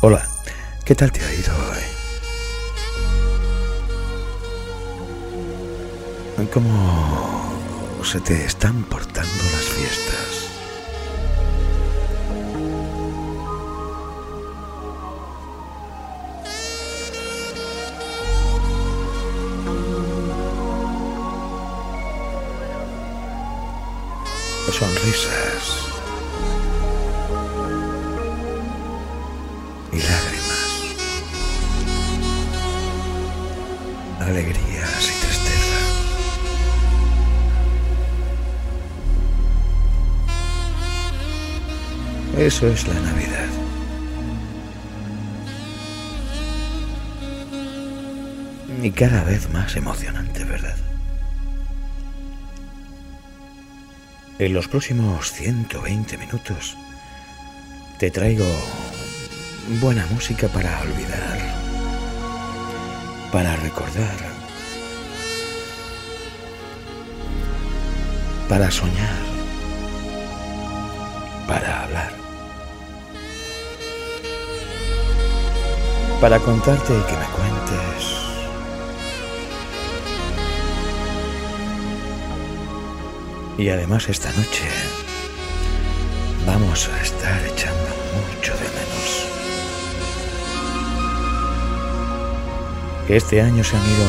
Hola, ¿qué tal te ha ido hoy? ¿Cómo se te están portando las fiestas? Sonrisas y lágrimas, alegrías y tristeza. Eso es la Navidad. Y cada vez más emocionante, ¿verdad? En los próximos 120 minutos te traigo buena música para olvidar, para recordar, para soñar, para hablar, para contarte y que me cuentes. Y además esta noche vamos a estar echando mucho de menos. Que este año se han ido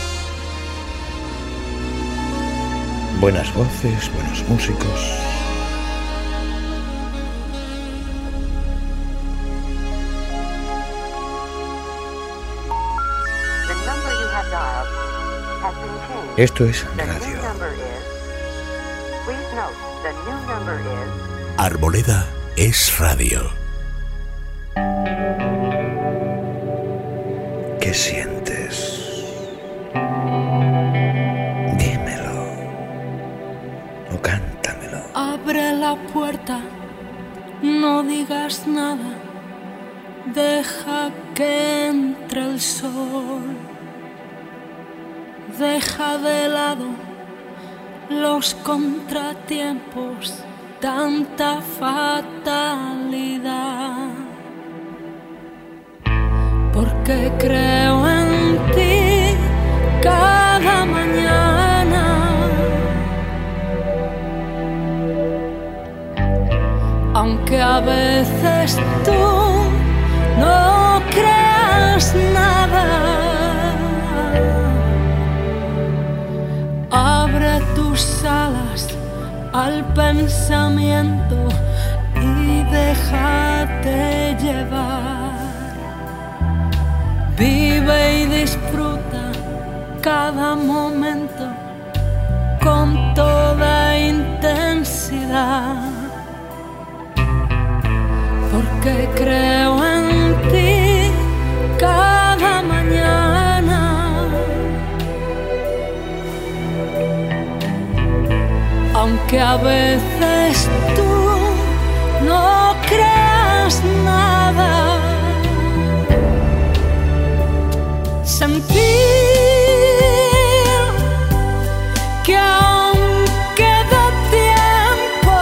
buenas voces, buenos músicos. Esto es radio. Arboleda es radio. ¿Qué sientes? Dímelo o cántamelo. Abre la puerta, no digas nada, deja que entre el sol, deja de lado los contratiempos, tanta fatalidad, porque creo en ti cada mañana, aunque a veces tú no creas nada. Abre tus alas al pensamiento y déjate llevar. Vive y disfruta cada momento con toda intensidad, porque creo en ti cada mañana, aunque a veces tú no creas nada. Sentir que aún queda tiempo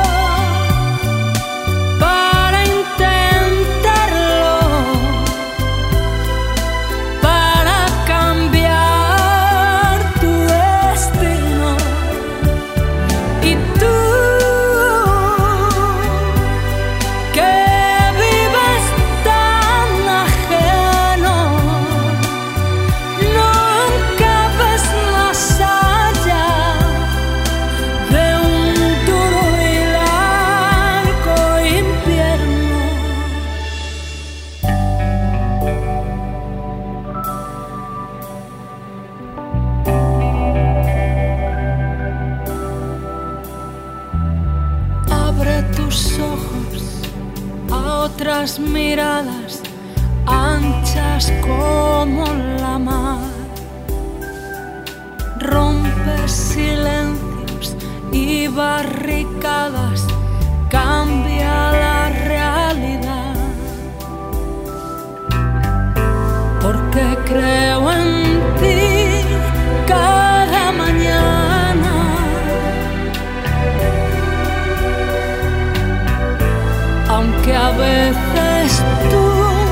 para intentarlo, para cambiar tu destino. Y tú que vives tan ajeno, nunca ves más allá de un duro y largo invierno. Abre tus ojos a otras miradas anchas como la mar. Rompe silencios y barricadas, cambia la realidad, porque creo en ti cada mañana, aunque a veces tú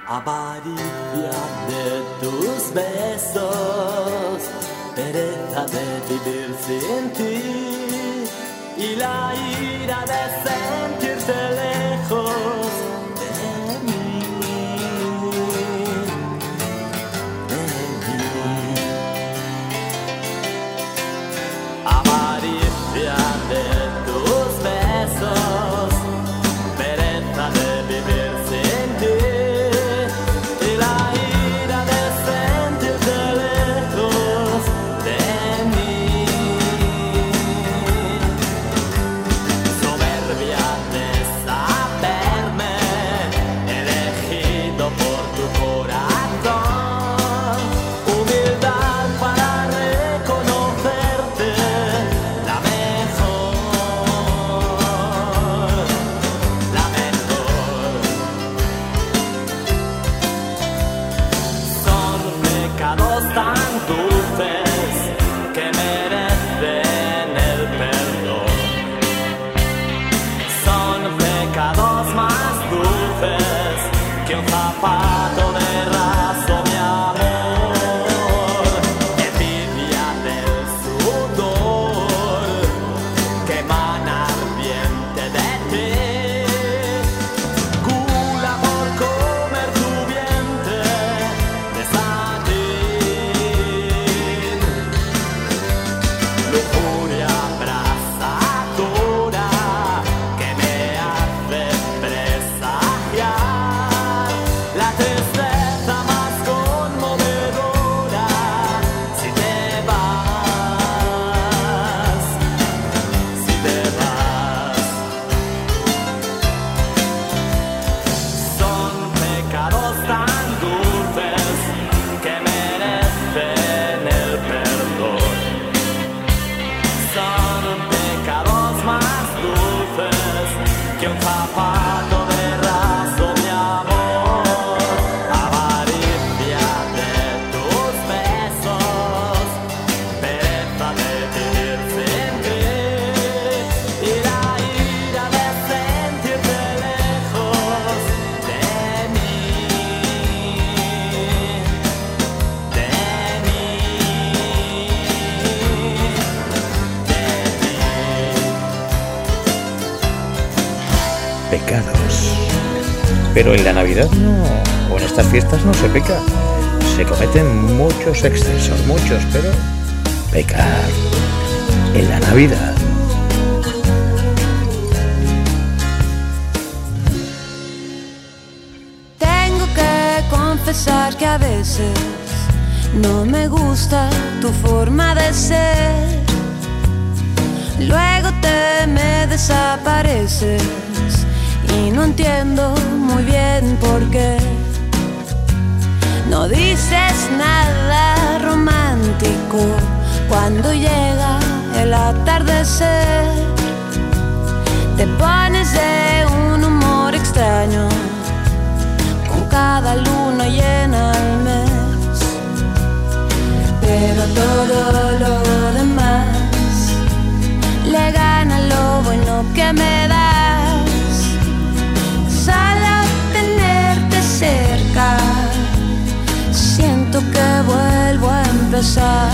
avaricia de tus besos, pereza de vivir sin ti y la ira de sentirte lejos de mí, avaricia de tus besos, pereza de vivir sin ti. Pero en la Navidad no, o en estas fiestas no se peca. Se cometen muchos excesos, pero pecar en la Navidad. Tengo que confesar que a veces no me gusta tu forma de ser. Luego te me desapareces y no entiendo muy bien por qué. No dices nada romántico cuando llega el atardecer. Te pones de un humor extraño con cada luna llena al mes. Pero todo lo demás le gana lo bueno que me das. Solo tenerte cerca, siento que vuelvo a empezar.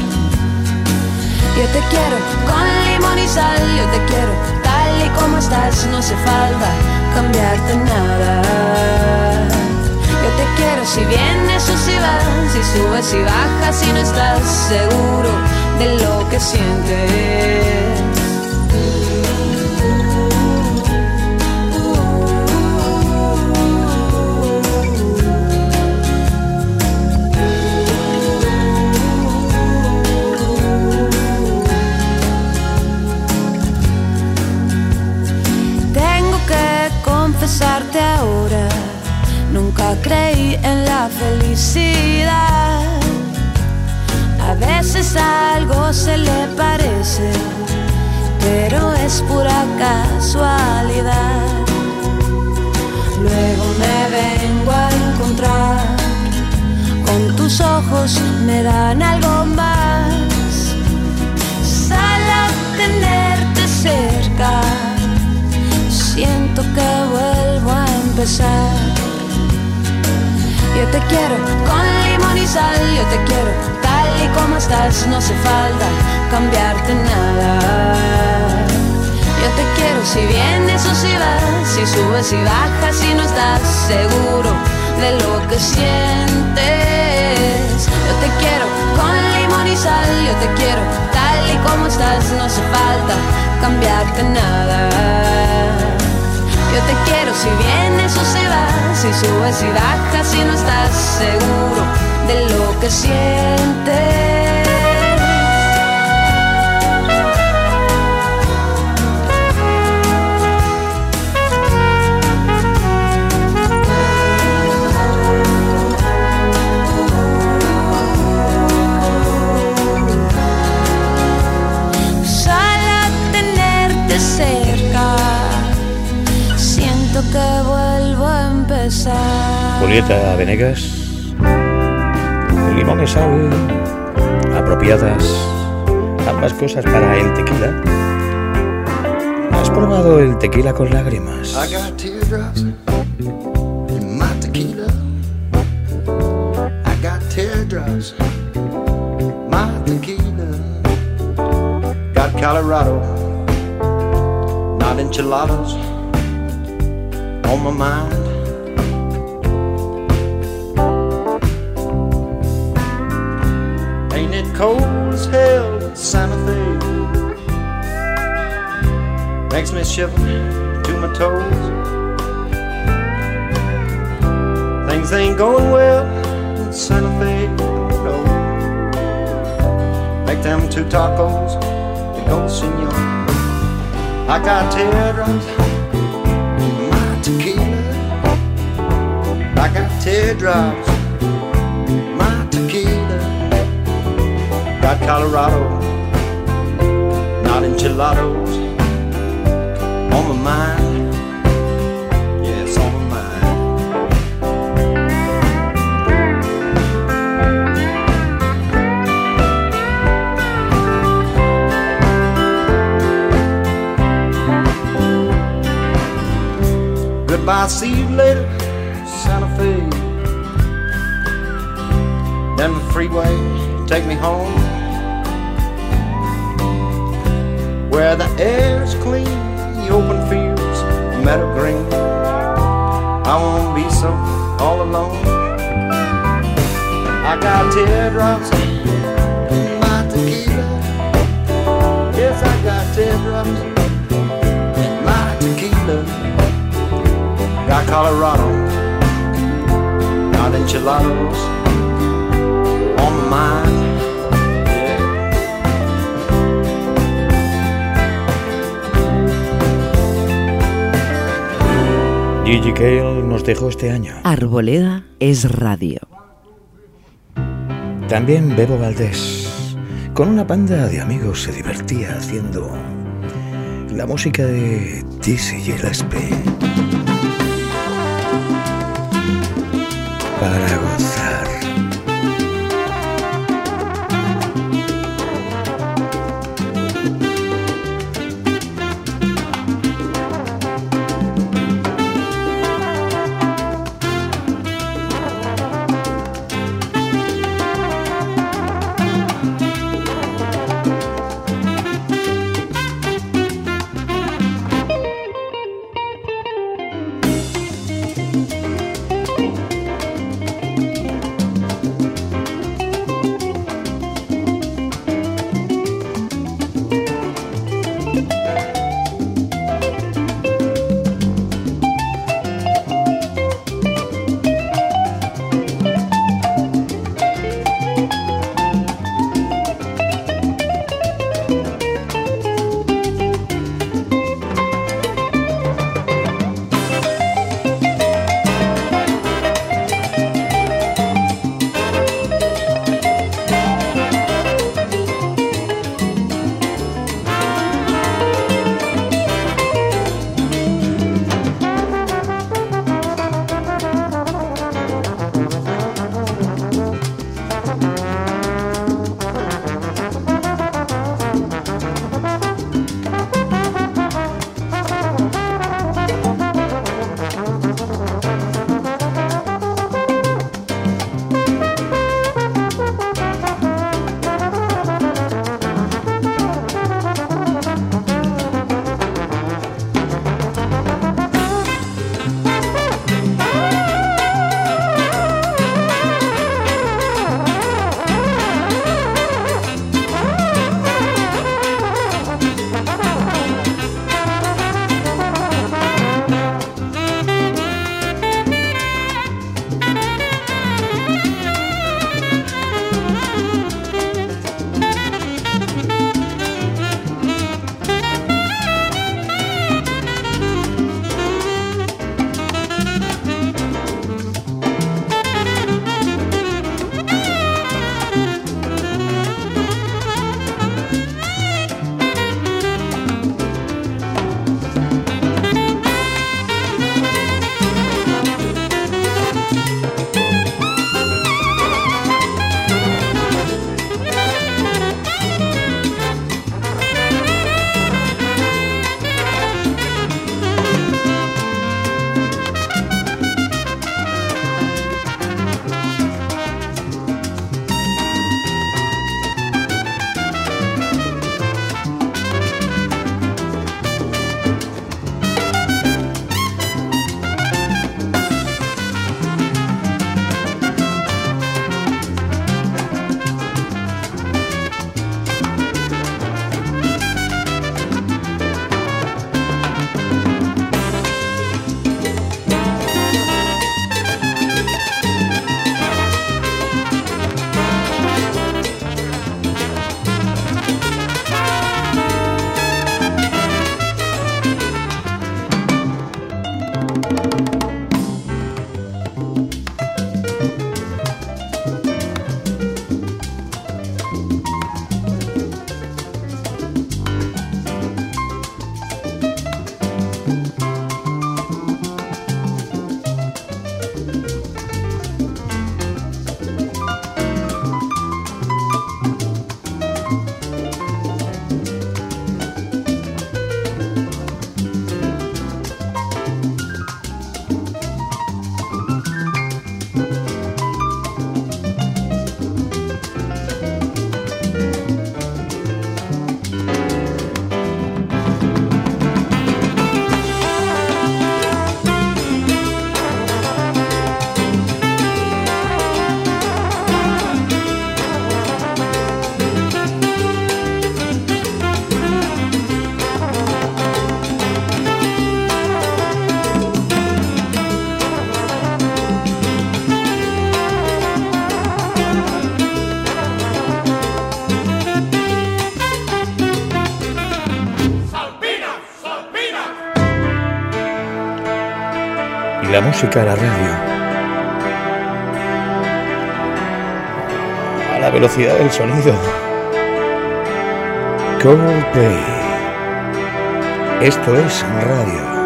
Yo te quiero con limón y sal, yo te quiero tal y como estás. No hace falta cambiarte nada. Yo te quiero si vienes o si vas, si subes y bajas, si no estás seguro de lo que sientes. Confesarte ahora, nunca creí en la felicidad. A veces algo se le parece, pero es pura casualidad. Luego me vengo a encontrar con tus ojos, me dan algo más. Solo tenerte cerca, siento que vuelvo a empezar. quiero con limón y sal, yo te quiero tal y como estás, no hace falta cambiarte nada. Yo te quiero si vienes o si vas, si subes y bajas, si no estás seguro de lo que sientes. Yo te quiero con limón y sal, yo te quiero tal y como estás, no hace falta cambiarte nada. Yo te quiero si vienes o si vas, si subes y bajas, si no estás seguro de lo que sientes. Que vuelvo a empezar. Julieta Venegas, limón y sal, apropiadas, ambas cosas para el tequila. ¿Has probado el tequila con lágrimas? I got teardrops in my tequila. I got teardrops, my tequila. Got Colorado, not enchiladas on my mind. Ain't it cold as hell in Santa Fe? Makes me shiver to my toes. Things ain't going well in Santa Fe, no. Make them two tacos, they go senor. I got teardrops, tequila. I got teardrops, my tequila. Got Colorado, not enchiladas on my mind. Yes, on my mind. Goodbye, see you later, Santa Fe. Then the freeway, take me home, where the air's clean, the open fields, the meadow green. I won't be so all alone. I got teardrops in my tequila. Yes, I got teardrops in my tequila. Got Colorado, not enchiladas on my mind. Yeah. Gigi Cale nos dejó este año. Arboleda es radio. También Bebo Valdés, con una banda de amigos, se divertía haciendo la música de Dizzy Gillespie. Para gozar. la música a la radio, a la velocidad del sonido. Coldplay. Esto es radio.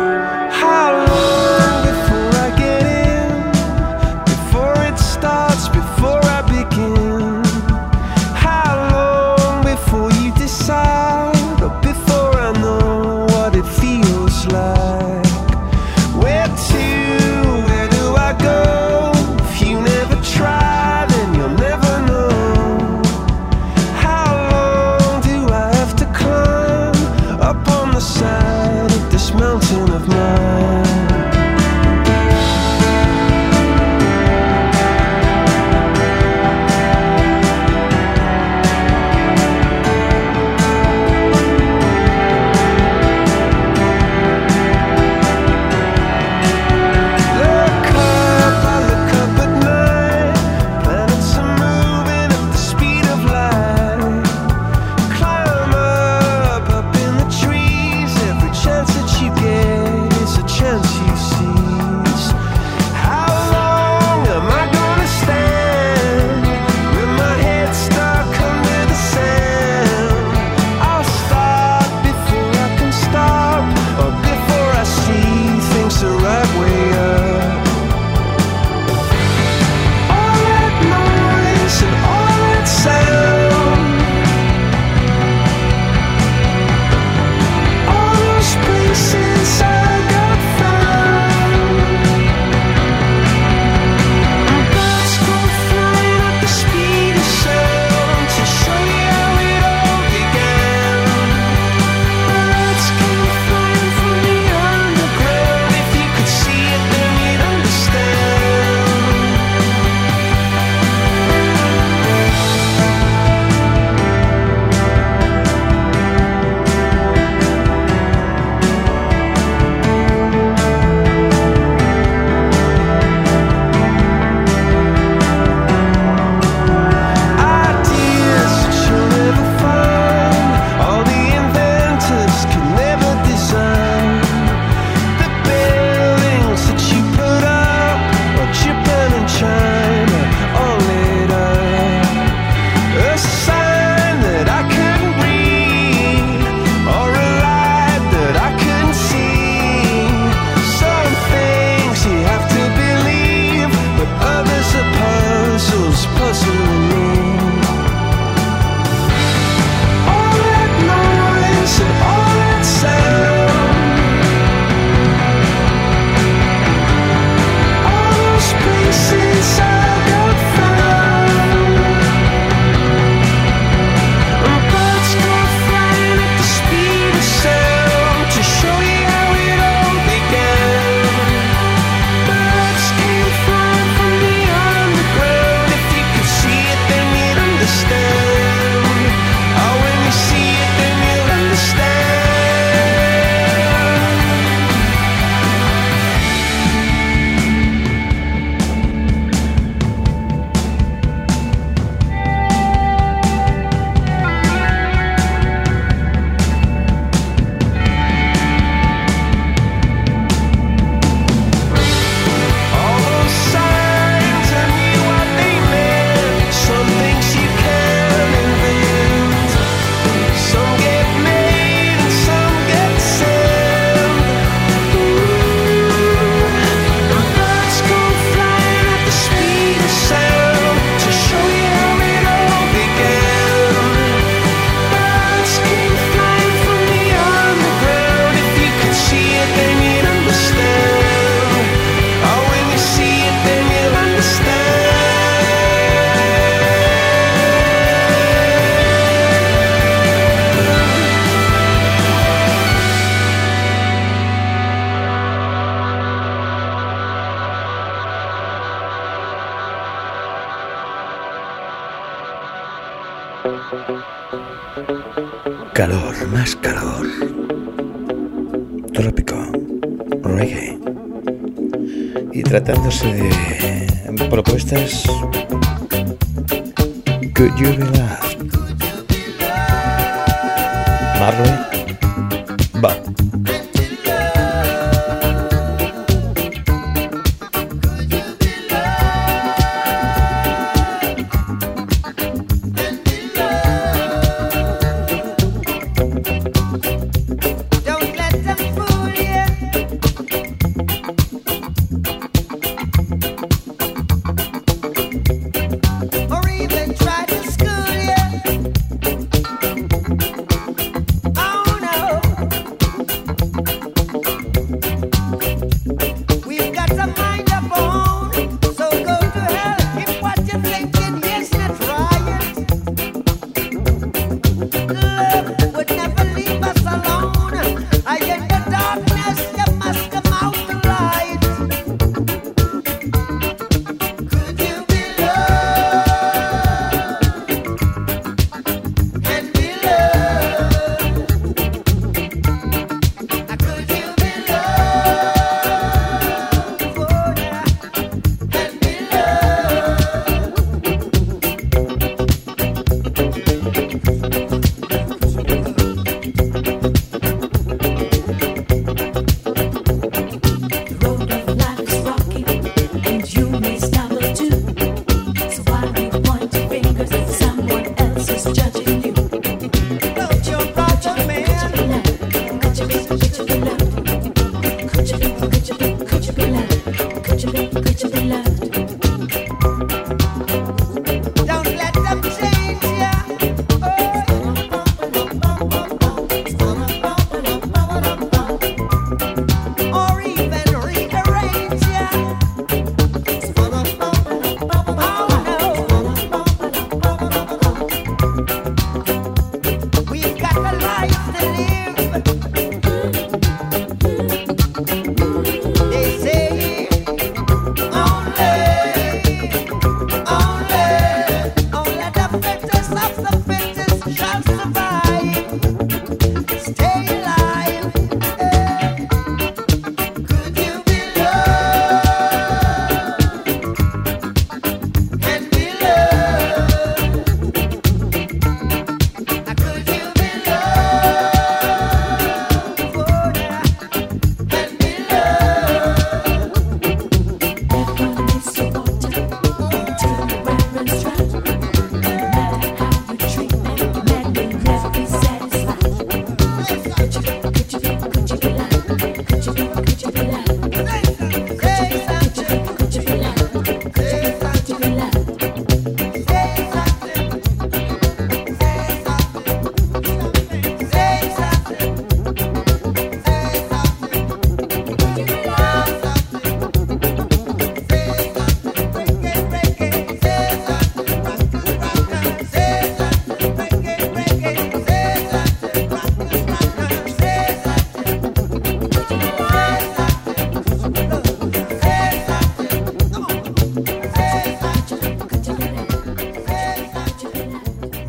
Calor, más calor. Trópico, reggae. Y tratándose de propuestas, Could You Be Loved? Marley, va.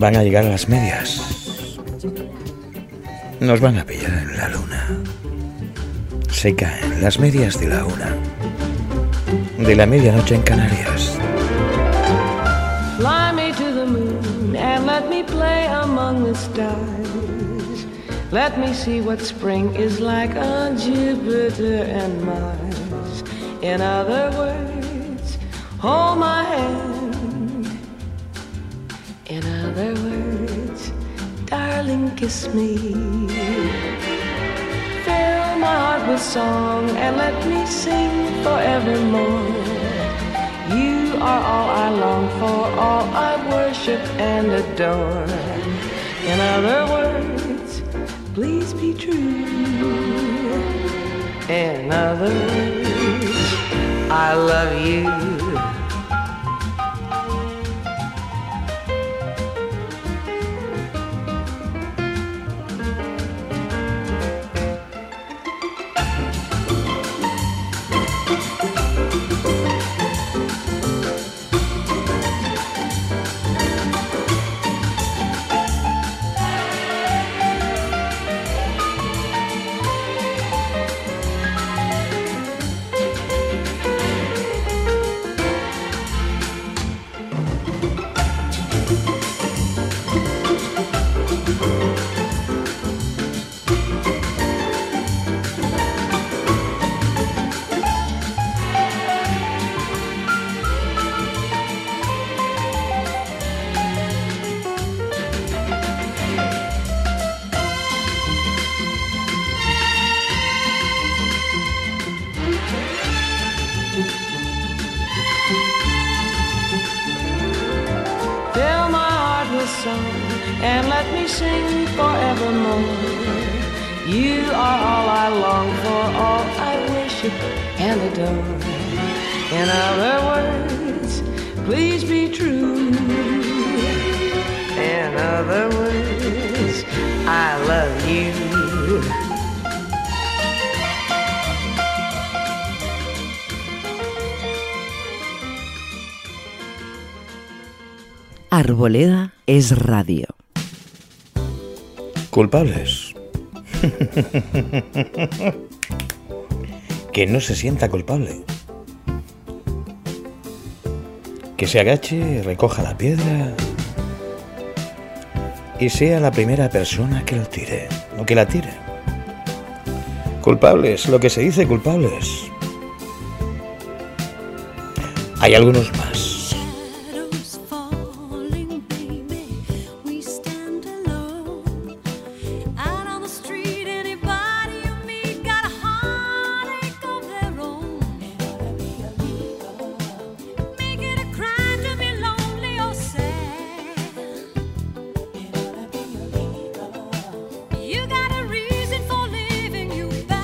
Van a llegar a las medias. Nos van a pillar en la luna. Se caen las medias de la una. De la medianoche en Canarias. Fly me to the moon and let me play among the stars. Let me see what spring is like on Jupiter and Mars. In other words, hold my hand. In other words, darling, kiss me. Fill my heart with song and let me sing forevermore. You are all I long for, all I worship and adore. In other words, please be true. In other words, I love you. And let me sing forevermore. You are all I long for, all I worship and adore. In other words, please be true. In other words, I love you. Arboleda es radio. Culpables. Que no se sienta culpable. Que se agache, recoja la piedra y sea la primera persona que lo tire o que la tire. Culpables, lo que se dice culpables. Hay algunos más.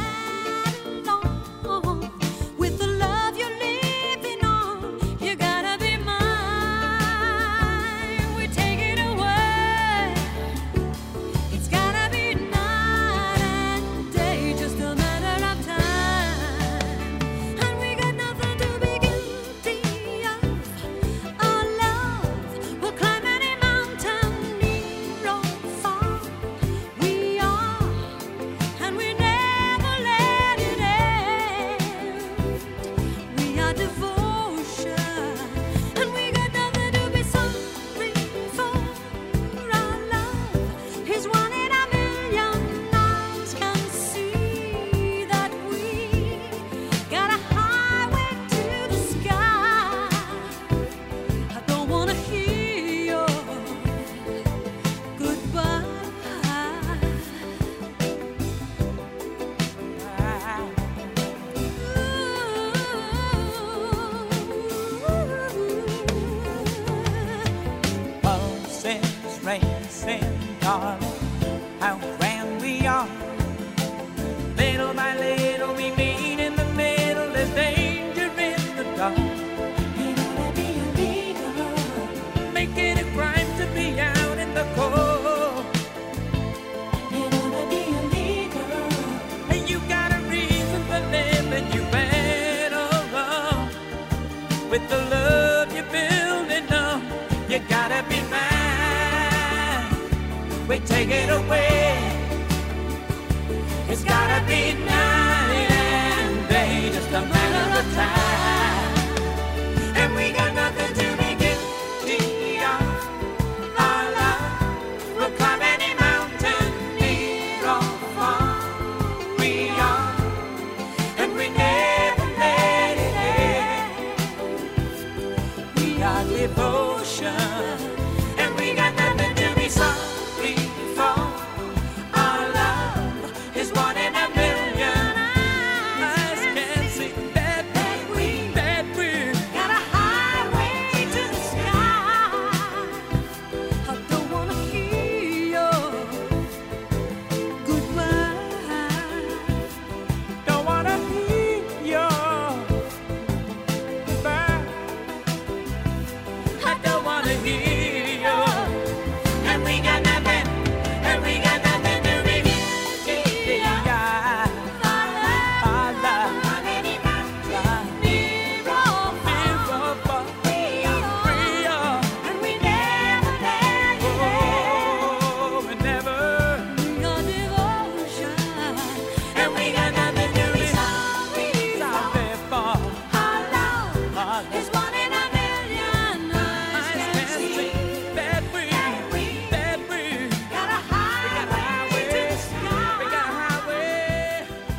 You gotta we take it away. It's gotta be night and day, just a matter of time. And we got nothing to be guilty of. Our love will climb any mountain, near or far. We are, and we never let it end. We are devotion, and we got nothing to be sorry for. Our love is one in a million. Eyes can't see that we got a highway to the sky. I don't wanna hear your goodbye. Don't wanna hear your goodbye. I don't wanna hear your. And we got nothing to be guilty of. Our love, near or far. We are, and we never let it end. We never. We are devotion, and we got nothing to be sorry for. Our love is one in a million. Eyes can't see that we got a highway to the sky. We got a highway,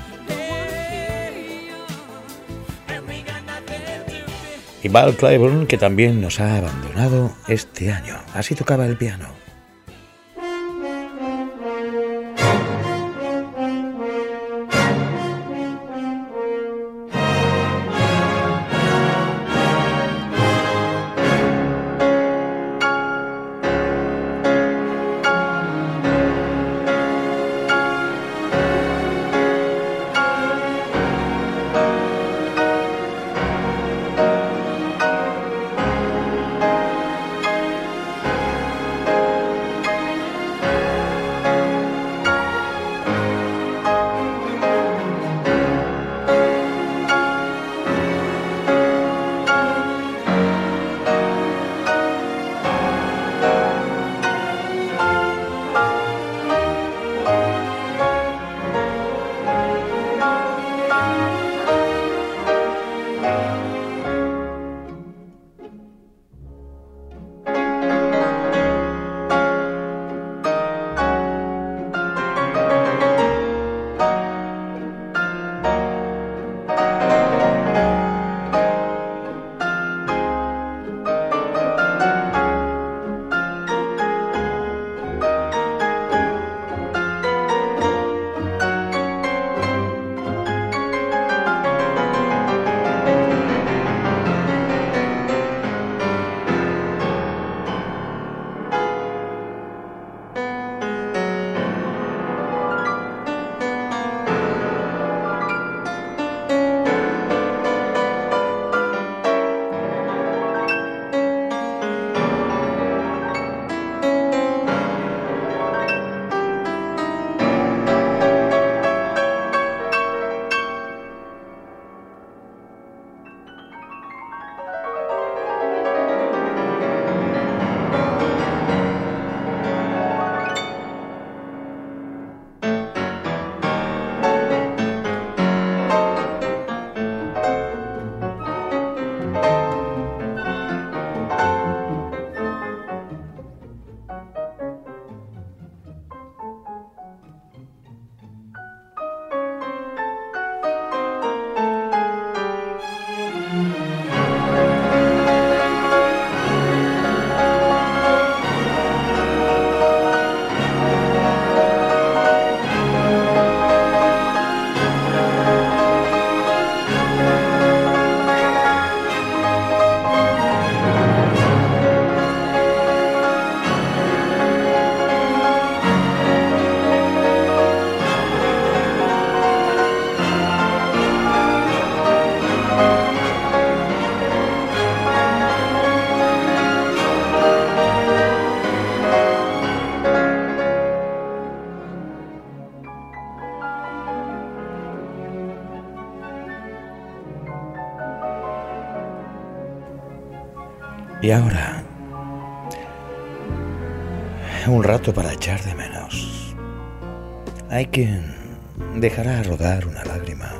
and we got nothing to be. Y Val Clyburn, que también nos ha abandonado este año. Así tocaba el piano. Y ahora, un rato para echar de menos. Hay quien dejará rodar una lágrima,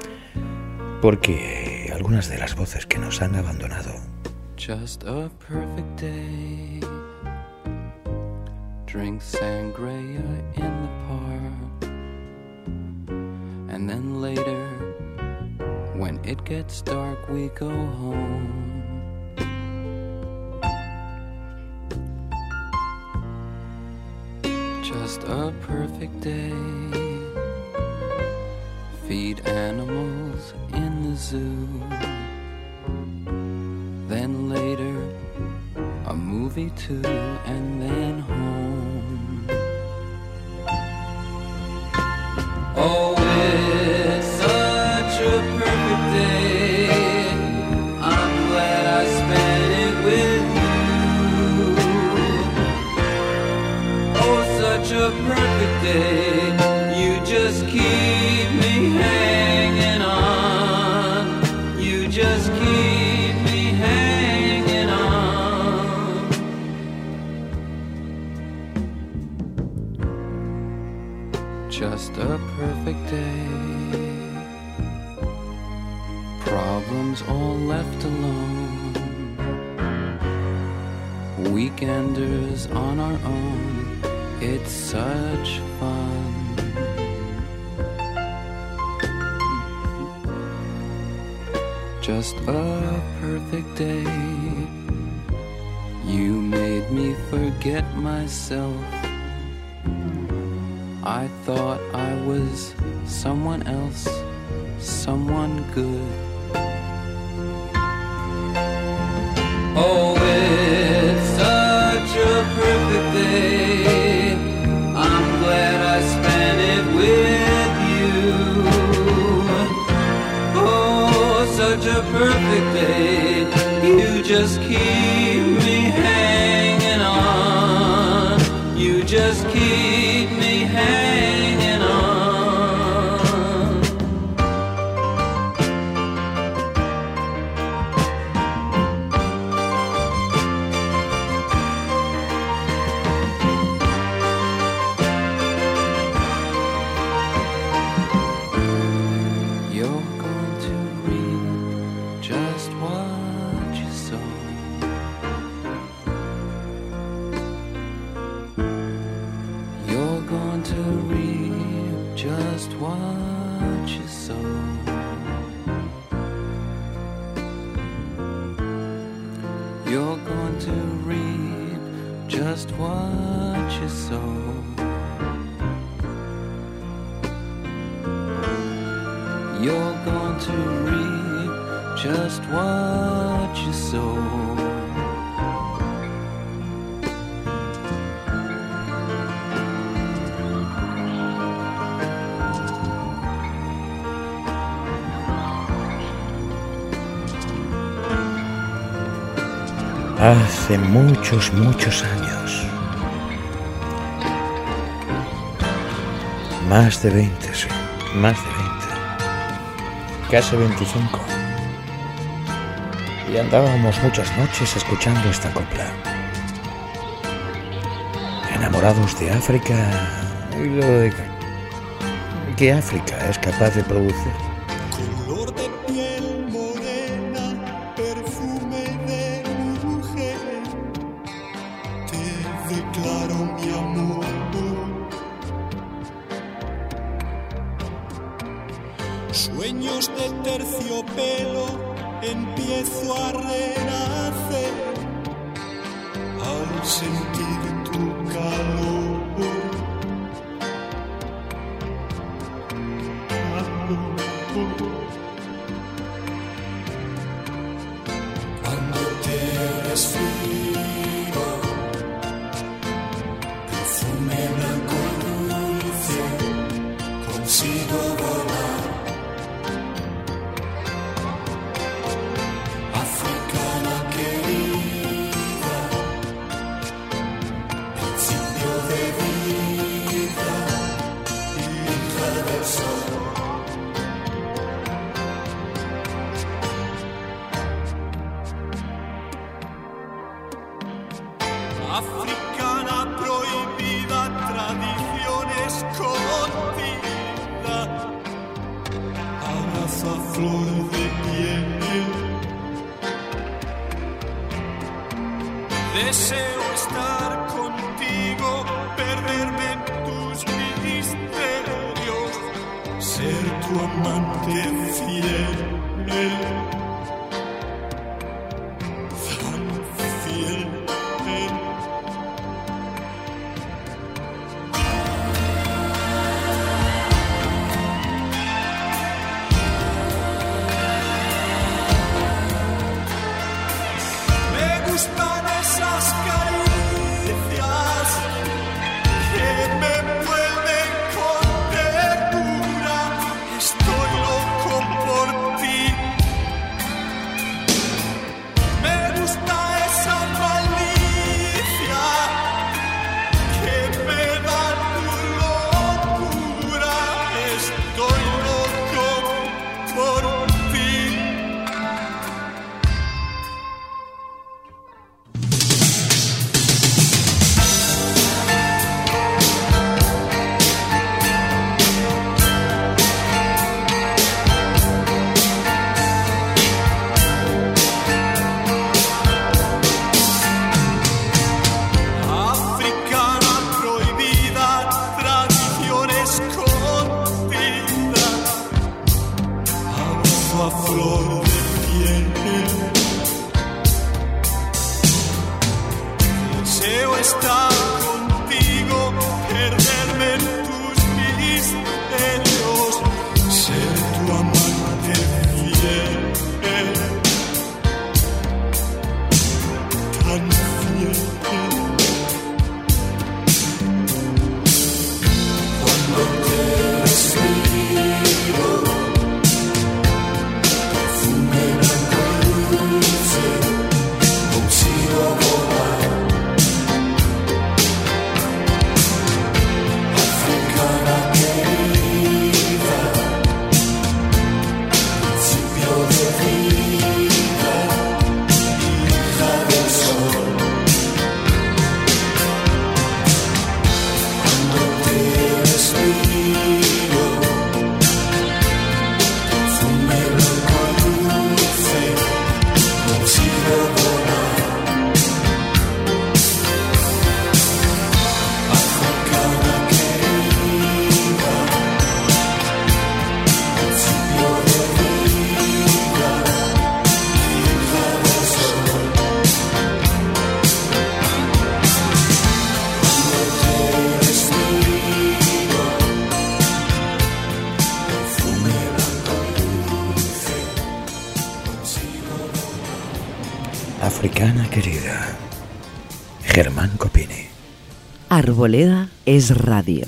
porque algunas de las voces que nos han abandonado. Just a perfect day. Drink sangria in the park. And then later, when it gets dark, we go home. Just a perfect day. Feed animals in the zoo. Then later, a movie too, and then home. Oh, it's such a perfect day. I'm glad I spent it with you. Oh, such a perfect day. You just keep me hanging on. You just keep me hanging on. Just a perfect day. Problems all left alone. Weekenders on our own. It's such fun. Just a perfect day. You made me forget myself. I thought I was someone else, someone good. Oh, it's such a perfect day. I'm glad I spent it with you. Oh, such a perfect day. You just keep me hanging on. You just keep me hanging on. You're going to reap just what you sow. You're going to reap just what you sow. You're going to reap just what you sow. You're going to reap just what you sow. Hace muchos, muchos años. Más de 20, sí. Más de 20. Casi 25. Y andábamos muchas noches escuchando esta copla. Enamorados de África y lo de que África es capaz de producir. Color de piel morena, perfume de mujer, te declaro mi amor. Sueños de terciopelo, empiezo a renacer al sentir tu calor. Cuando te respiro, perfume blanco dulce, consigo volar. Africana querida, principio de vida, hija del sol. Africana prohibida. Deseo estar contigo, perderme en tus misterios, ser tu amante fiel, tan fiel. Me gustan esas caricias que me envuelven con ternura. Estoy loco por ti. Me gusta esa malicia que me da tu locura. Estoy loco por ti. Africana prohibida, tradición escondida, abrazo a flor de piel. Deseo estar contigo, perderme en tus misterios, ser tu amante fiel, tan fiel. Cuando te respiro, perfume blanco y dulce, consigo volar. Africana querida, principio de vida, hija del sol. Cuando te respiro, perfume blanco y dulce, consigo volar. Africana querida, principio de vida, hija del sol. Cuando te respiro, perfume blanco y dulce, consigo volar. Africana querida. Germán Copini. Arboleda es radio.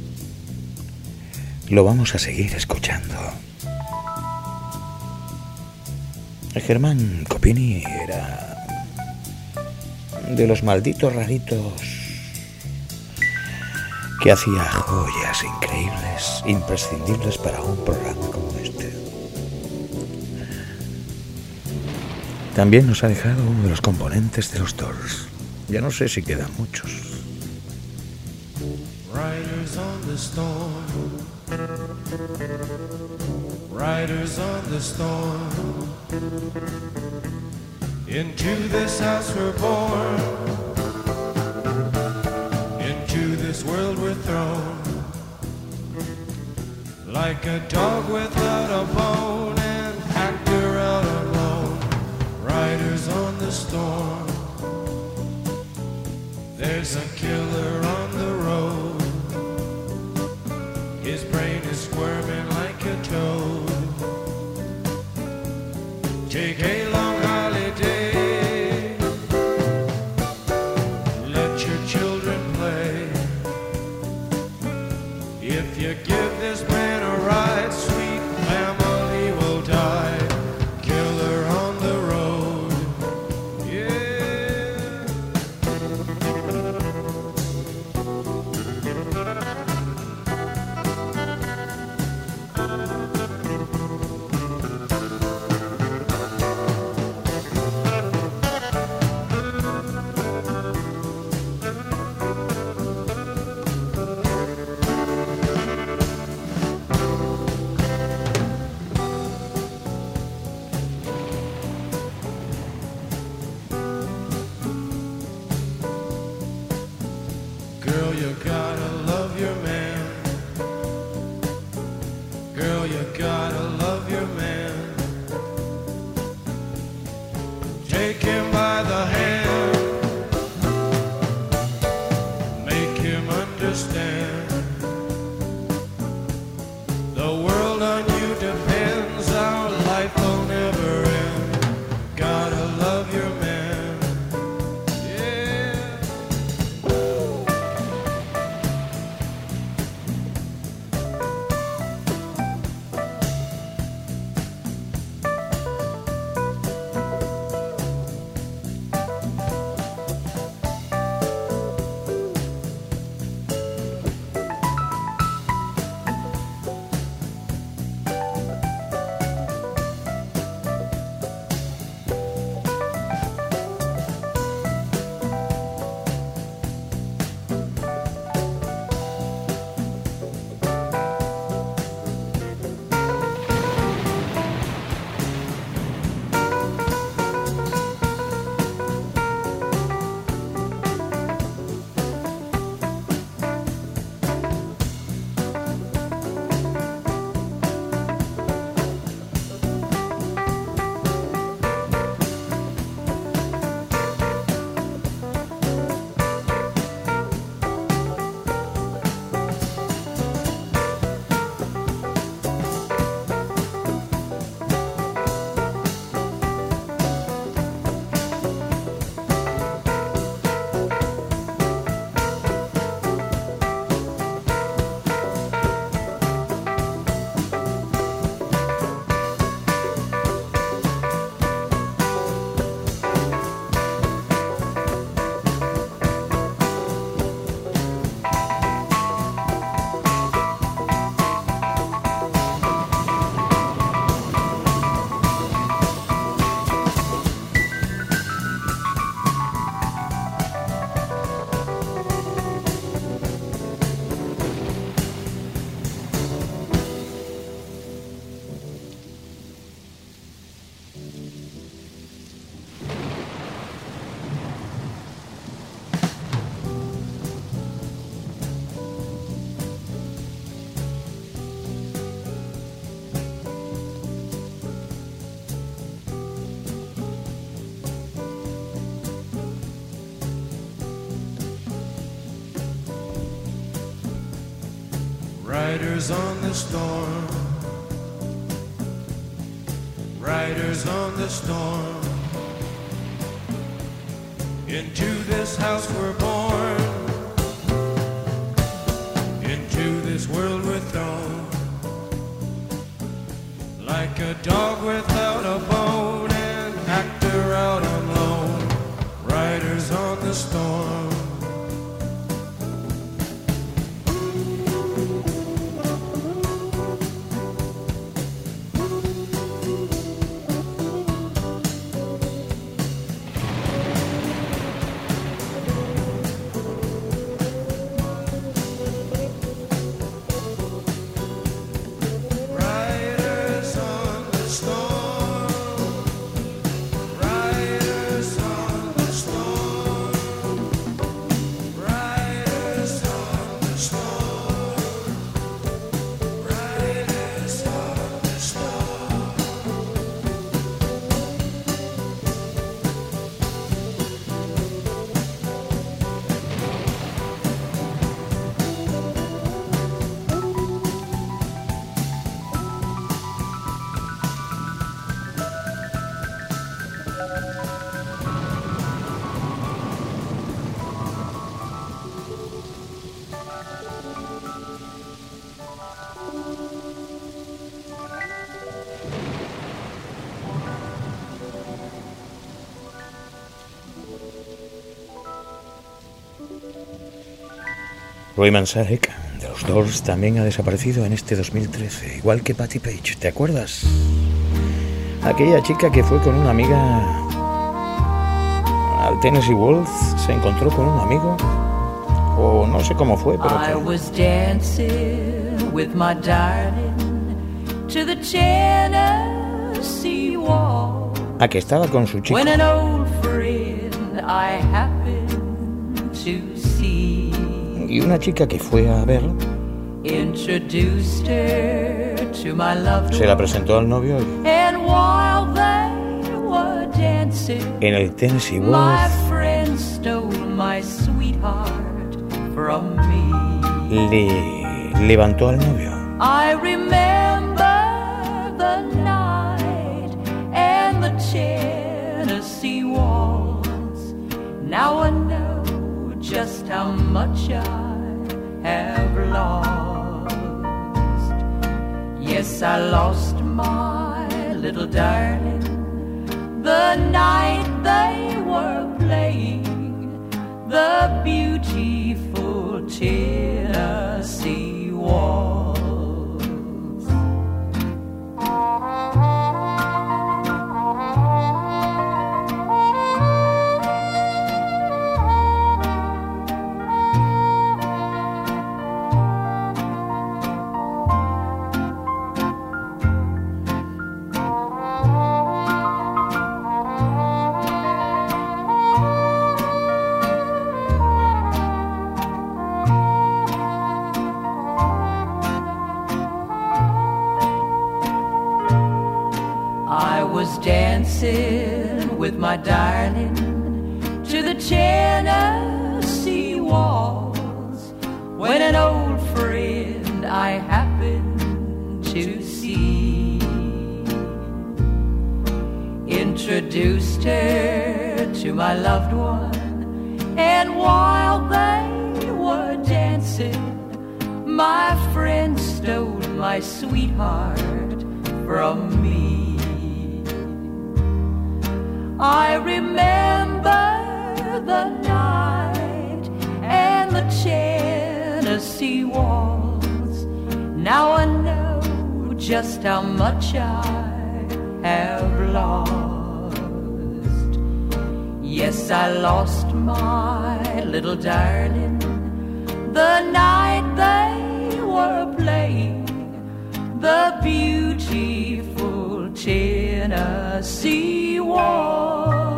Lo vamos a seguir escuchando. Germán Copini era de los malditos raritos que hacía joyas increíbles, imprescindibles para un programa como este. También nos ha dejado uno de los componentes de los Doors. Ya no sé si quedan muchos. Riders on the storm, riders on the storm. Into this house we're born, into this world we're thrown. Like a dog without a bone, an actor out alone. Riders on the storm. There's a killer on the road. His brain is squirming like a toad. Take a long holiday. Let your children play. If you give this man a ride, sweet family will die. Killer on the road. Yeah. Riders on the storm. Riders on the storm. Into this house we're born. Into this world we're thrown. Like a dog without a bone, an actor out on loan. Riders on the storm. Ray Manzarek, de los Doors, también ha desaparecido en este 2013, igual que Patti Page. ¿Te acuerdas? Aquella chica que fue con una amiga al Tennessee Waltz, se encontró con un amigo, o no sé cómo fue, pero I was dancing with my darling to the Tennessee Waltz. a que estaba con su chico. When an old friend I happened to see. Y una chica que fue a verlo Introduced her to my loved se la presentó al novio and while they were dancing, en el Tennessee my Waltz. friend stole my sweetheart from me. Le levantó al novio. I remember the night and the Tennessee Waltz. Now I know just how much I have lost. Yes, I lost my little darling the night they were playing the beautiful Tennessee Waltz. Dancing with my darling to the Tennessee Waltz when an old friend I happened to see introduced her to my loved one, and while they were dancing, my friend stole my sweetheart from me. I remember the night and the Tennessee Waltz. Now I know just how much I have lost. Yes, I lost my little darling the night they were playing the beautiful Tennessee Waltz.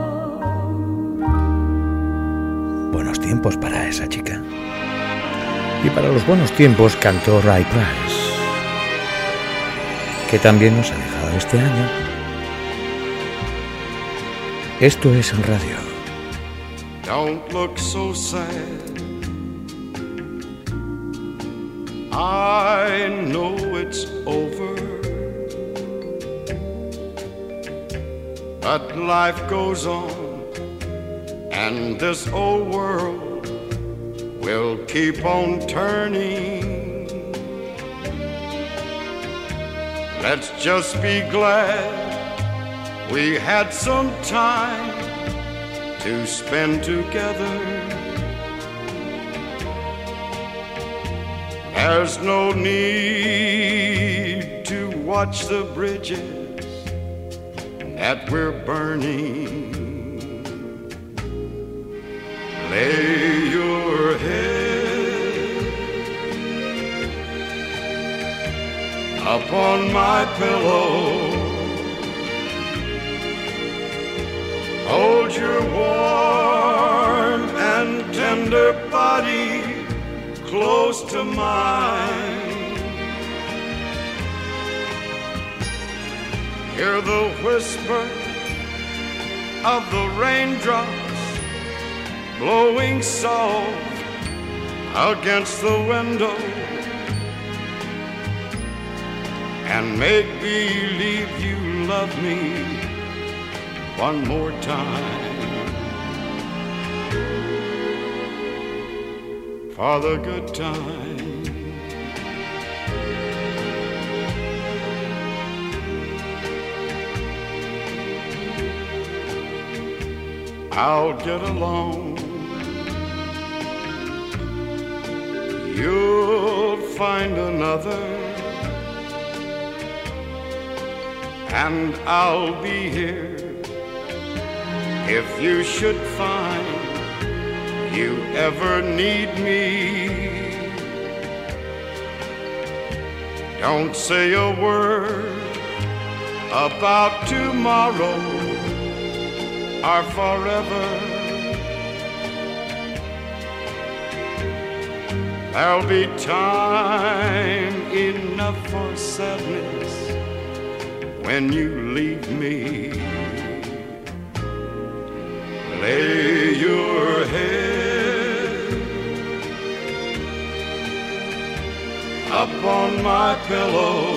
Buenos tiempos para esa chica. Y para los buenos tiempos cantó Ray Price, que también nos ha dejado este año. Esto es en radio. Don't look so sad. I know it's over, but life goes on, and this old world will keep on turning. Let's just be glad we had some time to spend together. There's no need to watch the bridges that we're burning. Lay your head upon my pillow. Hold your warm and tender body close to mine. Hear the whisper of the raindrops blowing soft against the window, and make believe you love me one more time. For the good time. I'll get along. You'll find another, and I'll be here if you should find you ever need me. Don't say a word about tomorrow or forever. There'll be time enough for sadness when you leave me. Lay your head upon my pillow.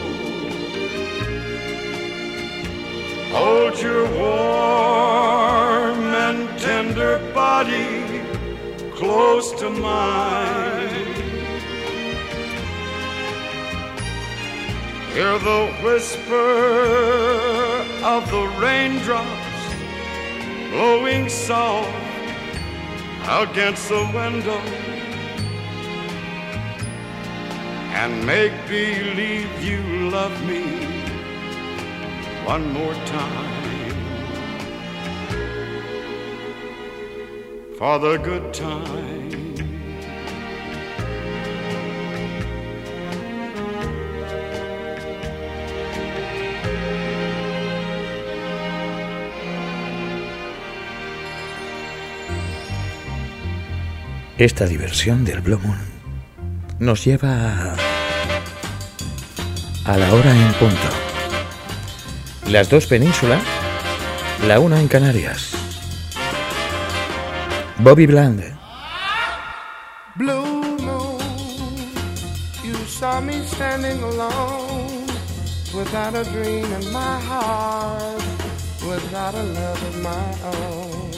Hold your warm and tender body close to mine. Hear the whisper of the raindrops blowing soft against the window, and make believe you love me one more time. For the good time. Esta diversión del Blue Moon nos lleva a la hora en punto. Las dos penínsulas, la una en Canarias. Bobby Bland. Blue moon, you saw me standing alone, without a dream in my heart, without a love of my own.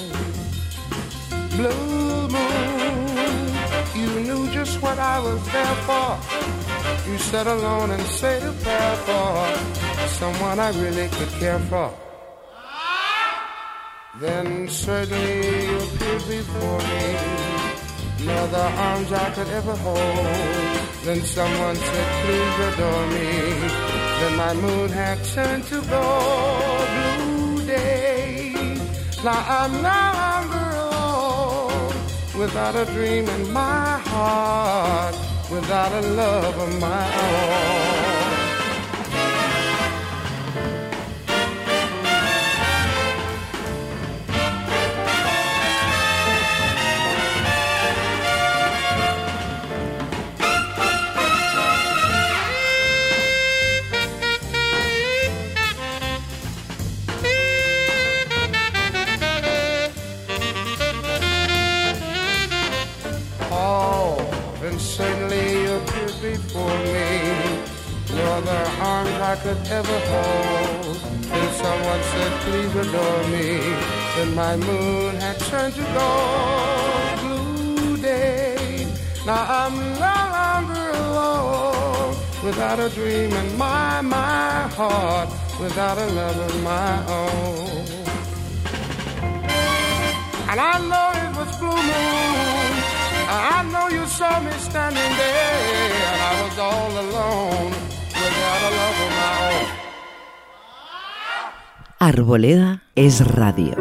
Blue moon, you knew just what I was there for. You sat alone and said a prayer for someone I really could care for. Then suddenly you appeared before me, no other arms I could ever hold. Then someone said, please adore me. Then my mood had turned to gold. Blue day, now I'm no longer alone, without a dream in my heart, without a love of my own. then suddenly you appeared before me. No other arms I could ever hold. Then someone said, please adore me. Then my moon had turned to gold. Blue day, now I'm no longer alone. Without a dream in my heart, without a love of my own. And I know it was blue moon. I know you saw me standing there. And I was all alone, without a love of my own. Arboleda es radio.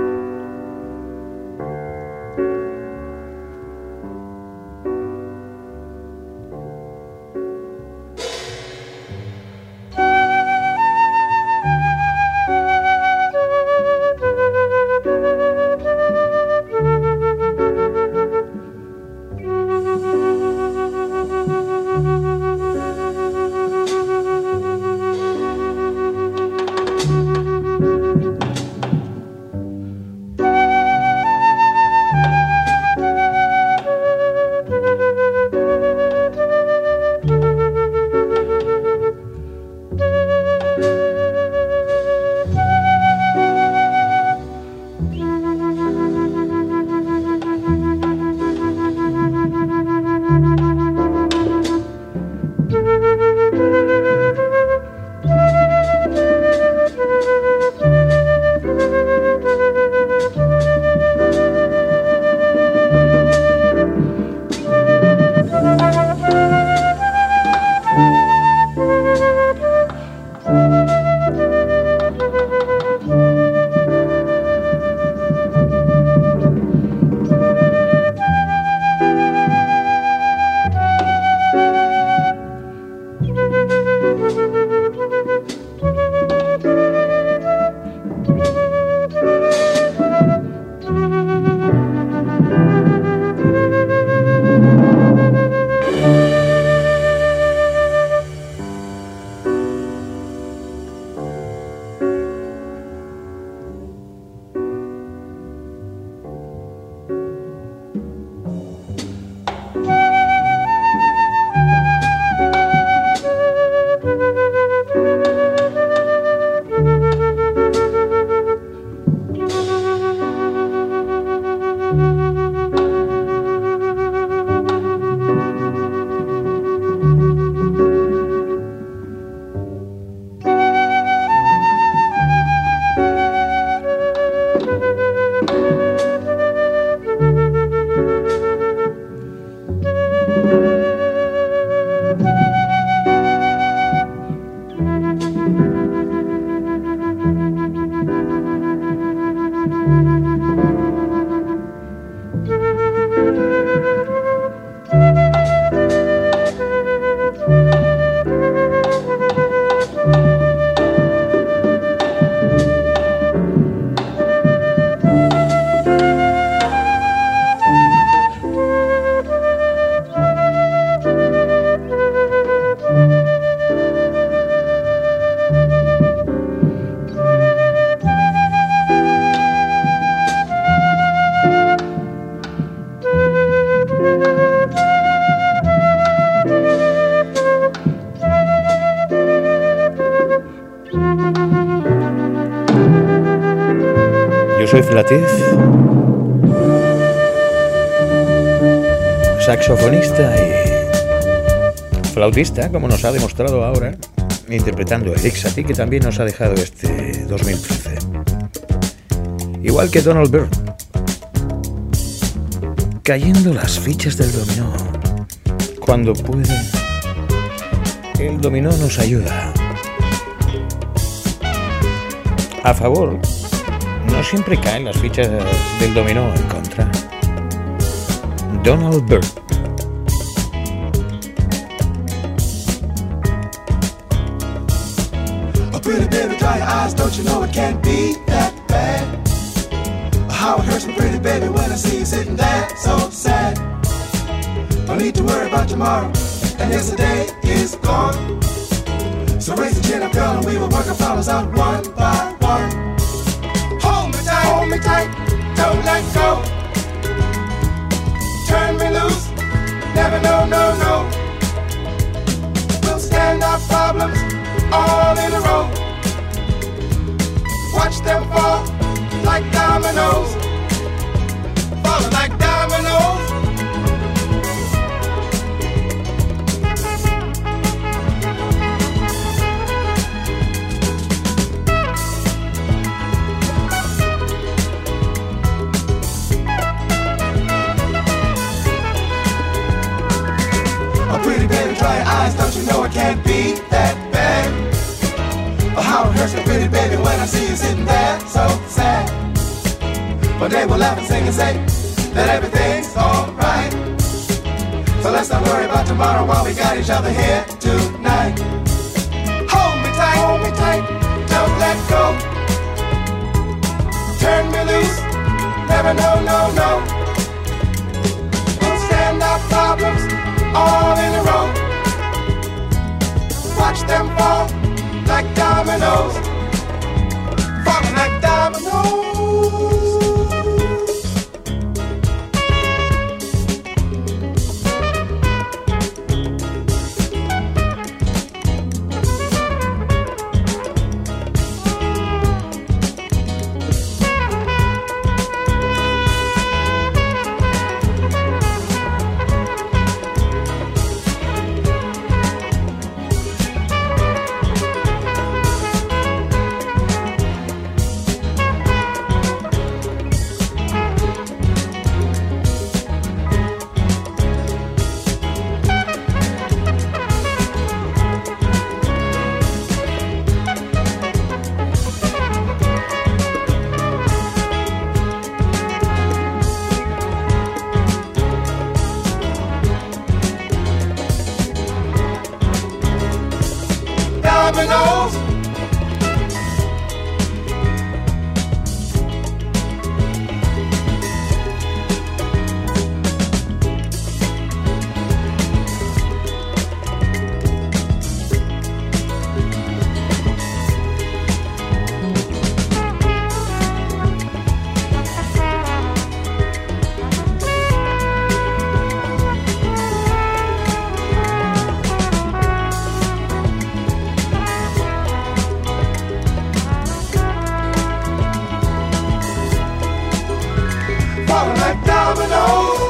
soy Flatif, saxofonista y flautista, como nos ha demostrado ahora, interpretando el Ixati, que también nos ha dejado este 2013. Igual que Donald Byrd, cayendo las fichas del dominó. Cuando puede, el dominó nos ayuda. A favor, no siempre caen las fichas del dominó en contra. Donald Byrd. Oh, pretty baby, dry your eyes, don't you know it can't be that bad? How it hurts me, pretty baby, when I see you sitting there so sad. Don't need to worry about tomorrow, and yesterday is gone. So raise the chin up, girl, and we will work our problems out one by one. Hold me tight, don't let go. Turn me loose, never, no, no, no. dominoes, falling like dominoes. Oh, pretty baby, dry your eyes, don't you know it can't be that bad? Oh, how it hurts me, pretty baby, when I see you sitting there so sad. But they will laugh and sing and say that everything's alright. So let's not worry about tomorrow while we got each other here tonight. Hold me tight, don't let go. Turn me loose, never no. We'll stand our problems all in a row. Watch them fall like dominoes, falling like dominoes. Dominoes. Falling like dominoes,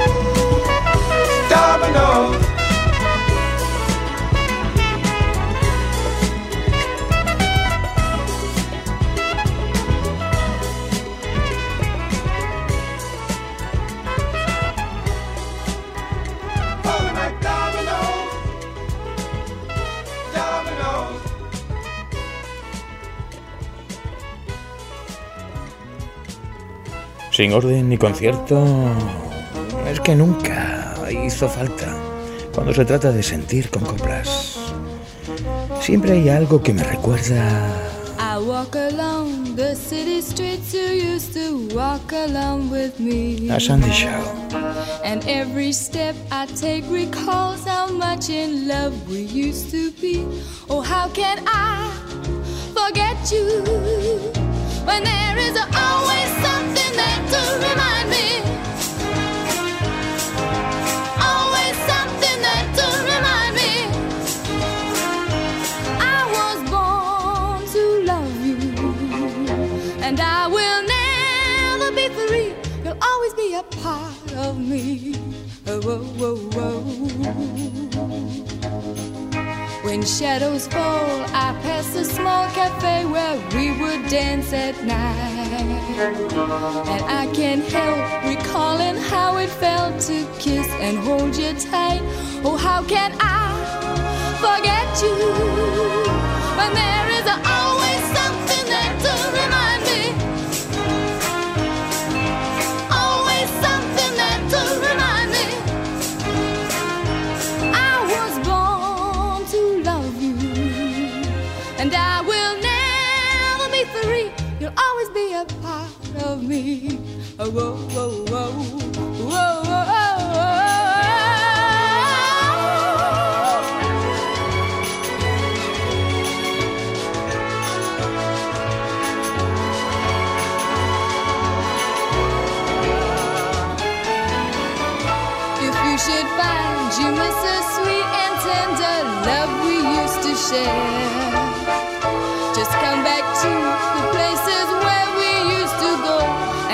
dominoes. Falling like dominoes, dominoes. Sin orden ni concierto, es que nunca hizo falta cuando se trata de sentir con coplas. Siempre hay algo que me recuerda I walk along the city streets you used to walk along with me. a Sandy Shaw. And every step I take recalls how much in love we used to be. Oh, how can I forget you when there is always something there to remind me? Always something there to remind me. I was born to love you, and I will never be free. You'll always be a part of me. Oh, oh, oh, oh. When shadows fall, I pass a small cafe where we would dance at night. And I can't help recalling how it felt to kiss and hold you tight. Oh, how can I forget you when there is always something there to remind me? Always something there to remind me. I was born to love you, and I will never be free. You'll always be a part of me. Oh, whoa, whoa, whoa, whoa, whoa, whoa. If you should find you miss the sweet and tender love we used to share, just come back to the places where we used to go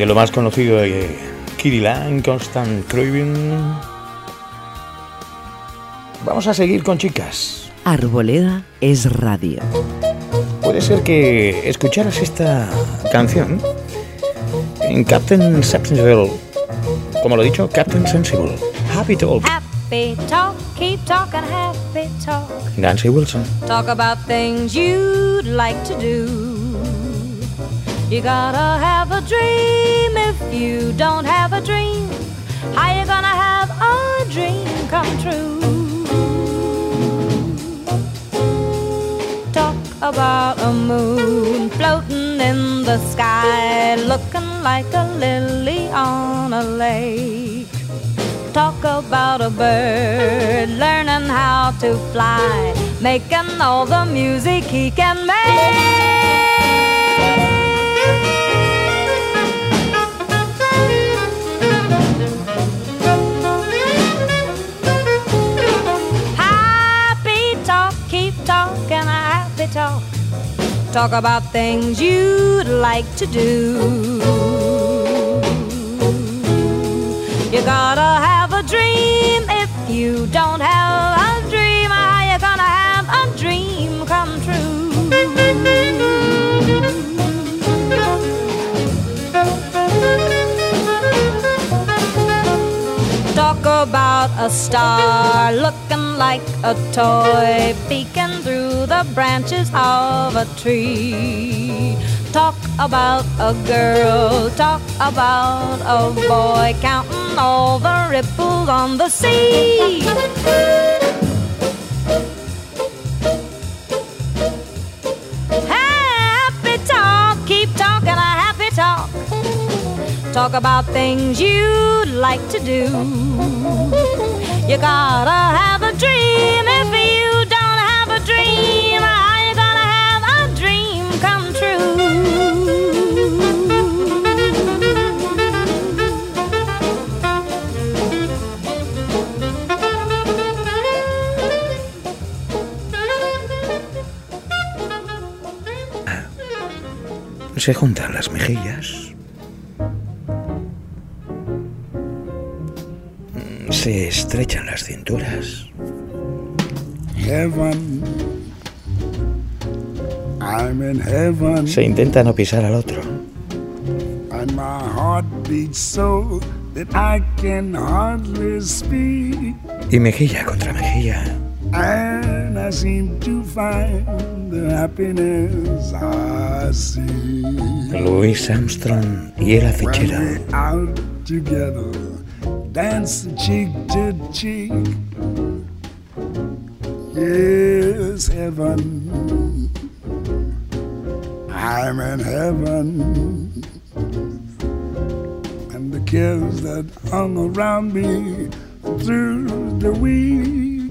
que lo más conocido de Kitty Lang, Constant Craving. Vamos a seguir con chicas. Arboleda es radio. Puede ser que escucharas esta canción en Captain Sensible. Como lo he dicho, Captain Sensible. Happy Talk. Happy talk, keep talking happy talk. Nancy Wilson. Talk about things you'd like to do. You gotta have a dream. If you don't have a dream, how you gonna have a dream come true? Talk about a moon floating in the sky, looking like a lily on a lake. Talk about a bird learning how to fly, making all the music he can make. Happy talk, keep talking happy talk. Talk about things you'd like to do. You gotta have a dream. If you don't have a dream, how you gonna have a dream come true? Talk about a star looking like a toy, peeking through the branches of a tree. Talk about a girl, talk about a boy, counting all the ripples on the sea. Happy talk, keep talking a happy talk. Talk about things you'd like to do. You gotta have a dream. If you don't have a dream, how you gonna have a dream come true? Se juntan las mejillas. Se estrechan las cinturas. Heaven. I'm in heaven. Se intenta no pisar al otro. And my heart beats so that I can hardly speak. Y mejilla contra mejilla. And I seem to find the happiness I see. Louis Armstrong y Ella Fitzgerald. When we're out together, dance cheek to cheek. Yes, heaven. I'm in heaven. And the cares that hung around me through the week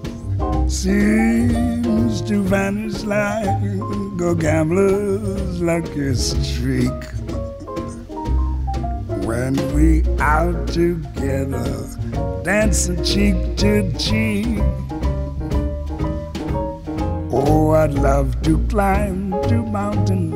seems to vanish like a gambler's lucky streak. When we out together, dancing cheek to cheek. Oh, I'd love to climb to mountain,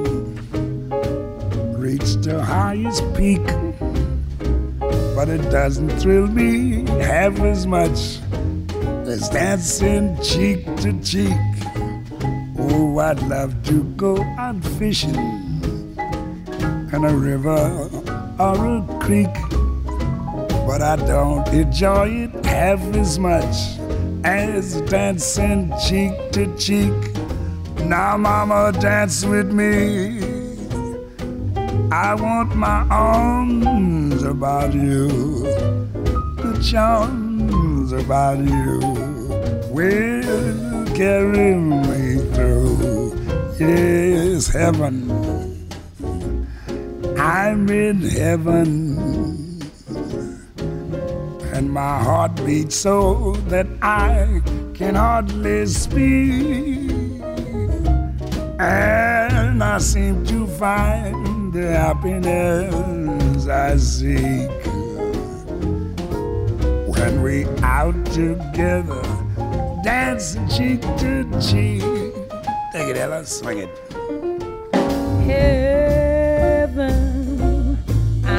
reach the highest peak, but it doesn't thrill me half as much as dancing cheek to cheek. Oh, I'd love to go out fishing in a river or a creek, but I don't enjoy it half as much as dancing cheek to cheek. Now, mama, dance with me. I want my arms about you, the charms about you will carry me through. Yes, heaven. I'm in heaven, and my heart beats so that I can hardly speak, and I seem to find the happiness I seek. When we out together, dancing cheek to cheek. Take it, Ella, swing it. Heaven,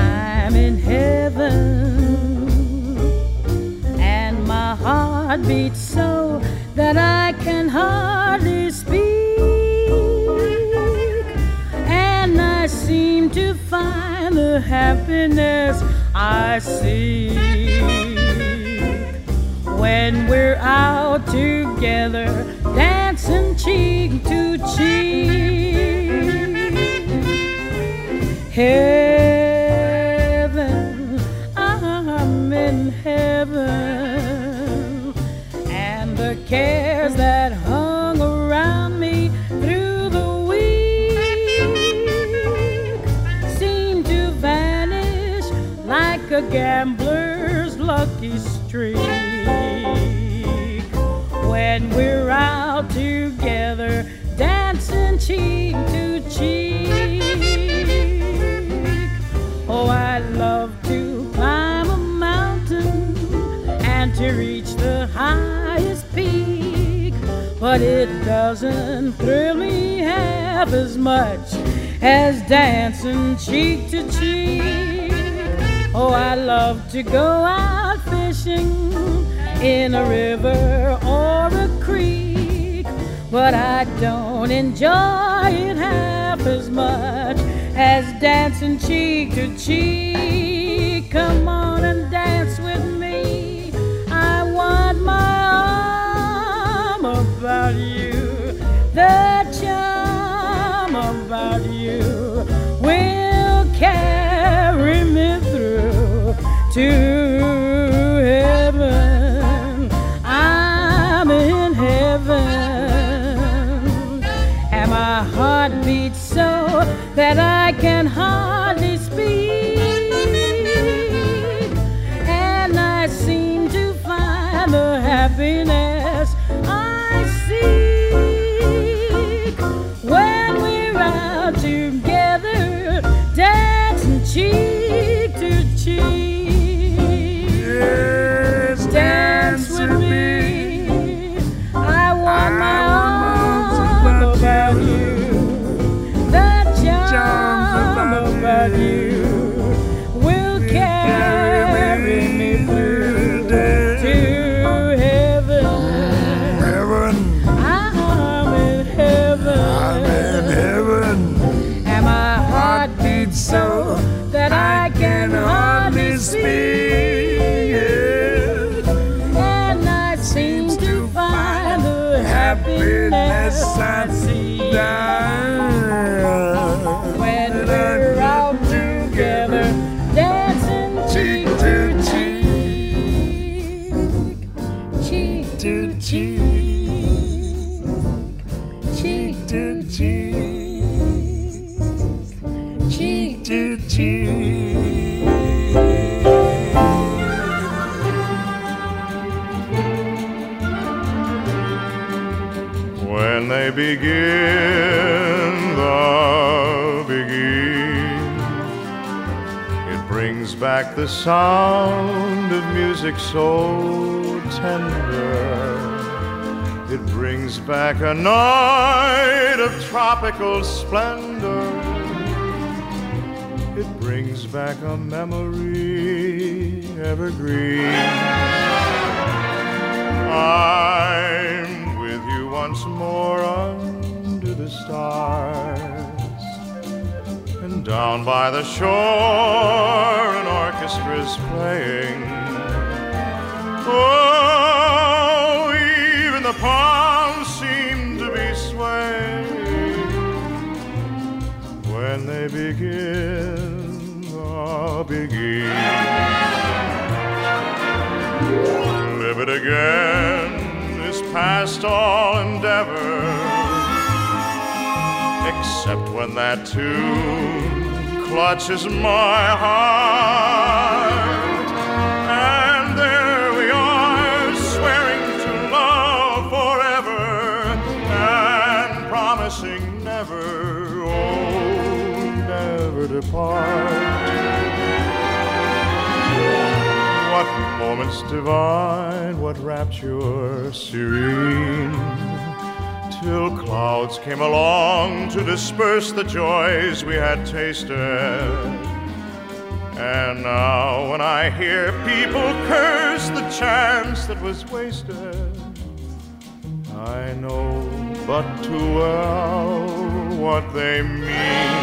heart beats so that I can hardly speak, and I seem to find the happiness I seek when we're out together, dancing cheek to cheek. Heaven, I'm in heaven, and the cares that hung around me through the week seem to vanish like a gambler's lucky streak when we're out together, dancing cheek to cheek. Oh, I love to climb a mountain and to reach the highest peak, but it doesn't thrill me half as much as dancing cheek to cheek. Oh, I love to go out fishing in a river or a creek, but I don't enjoy it half as much as dancing cheek to cheek. Come on and dance with me, I want my arm about you. The charm about you will carry me through to heaven. I'm in heaven, and my heart beats so that I can hardly speak, and I seem to find the happiness I seek when we're out together, dancing cheek to cheek. Yes, dance with me, I want my arms about you. About you will carry me through to heaven. Heaven. I'm in heaven. I'm in heaven. And my heart beats so that I can hardly speak. And I seem to find the happiness I see when we're out together, dancing cheek to cheek, cheek to cheek, cheek to cheek, cheek to cheek. When they begin the begin, it brings back the sound of music so tender. It brings back a night of tropical splendor. It brings back a memory evergreen. I'm with you once more under the stars, and down by the shore an orchestra's playing. Oh, even the palms seem to be swaying when they begin the begin. Live it again is past all endeavor, except when that tune clutches my heart. And there we are, swearing to love forever and promising never, oh, never to part. What moments divine, what rapture serene, till clouds came along to disperse the joys we had tasted, And now when I hear people curse the chance that was wasted, I know but too well what they mean.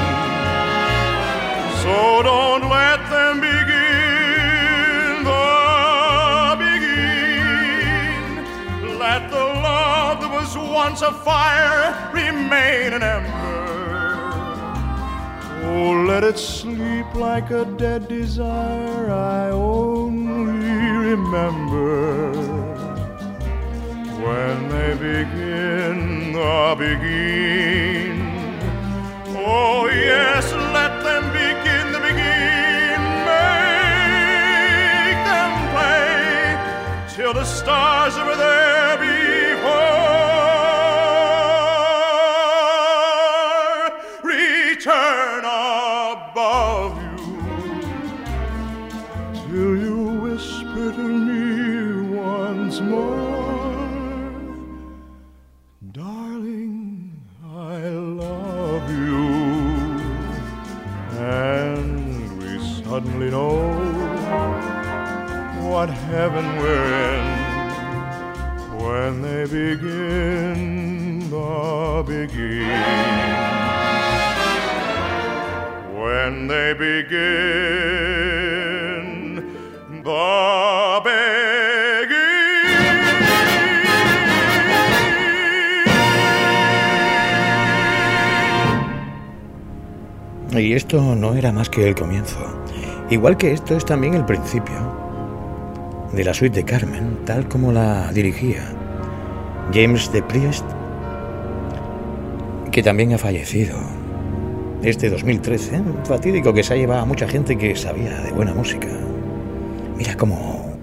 So don't let them begin the begin. Let the love that was once a fire remain an ember. Oh, let it sleep like a dead desire I only remember when they begin the begin. Oh yes, let them begin the begin. Make them play till the stars over there before return above you, till you whisper to me once more, darling, I love you. And we suddenly know what heaven we're in when they begin the begin. When they begin the begin. Y esto no era más que el comienzo. Igual que esto es también el principio de la suite de Carmen, tal como la dirigía James de Priest, que también ha fallecido este 2013, un fatídico que se ha llevado a mucha gente que sabía de buena música. Mira cómo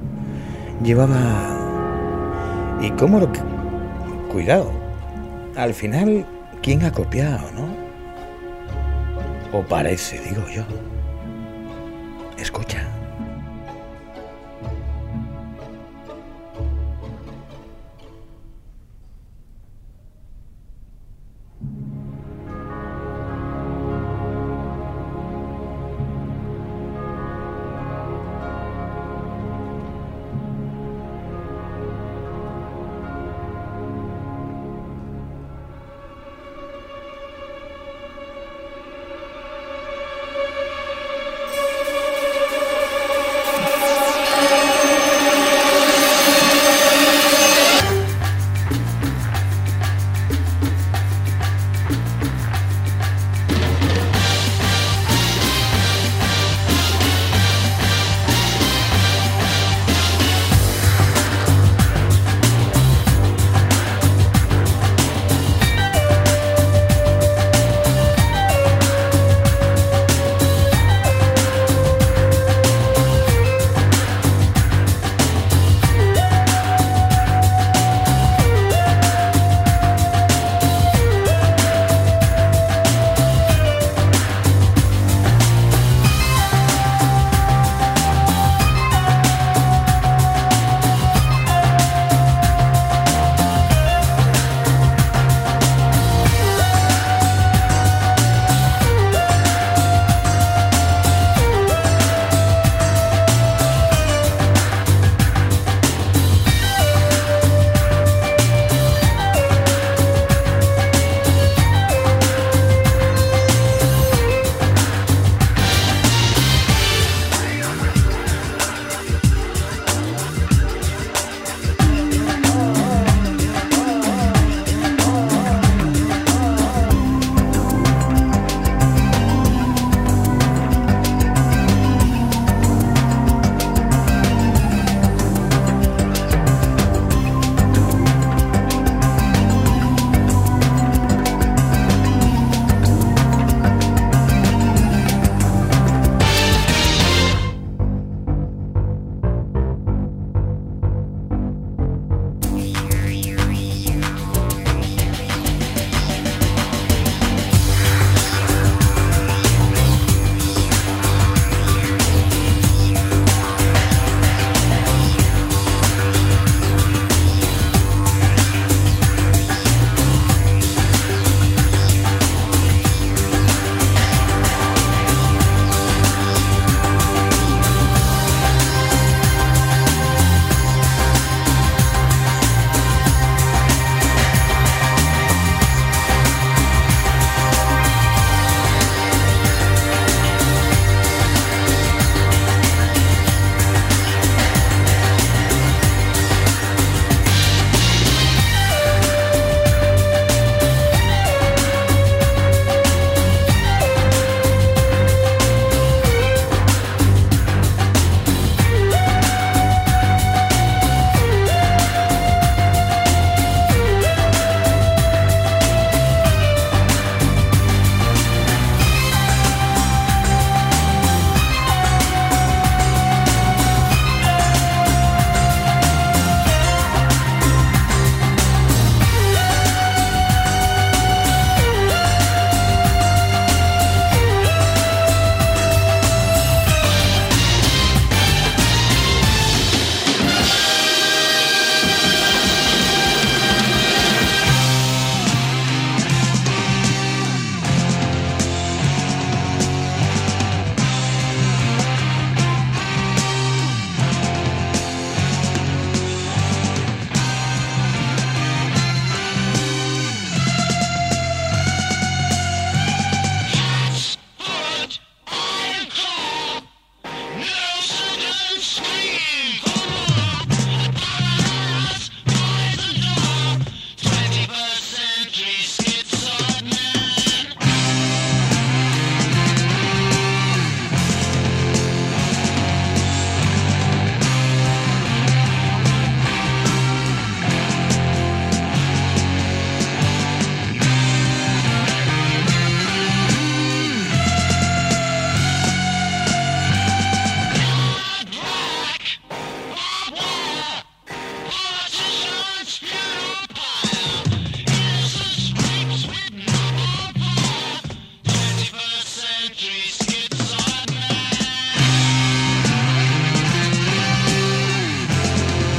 llevaba y cómo lo... Cuidado, al final, ¿quién ha copiado, no? O parece, digo yo. Escucha.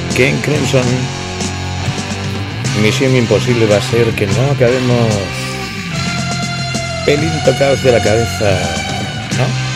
King Crimson. Misión imposible va a ser que no acabemos pelín tocados de la cabeza, ¿no?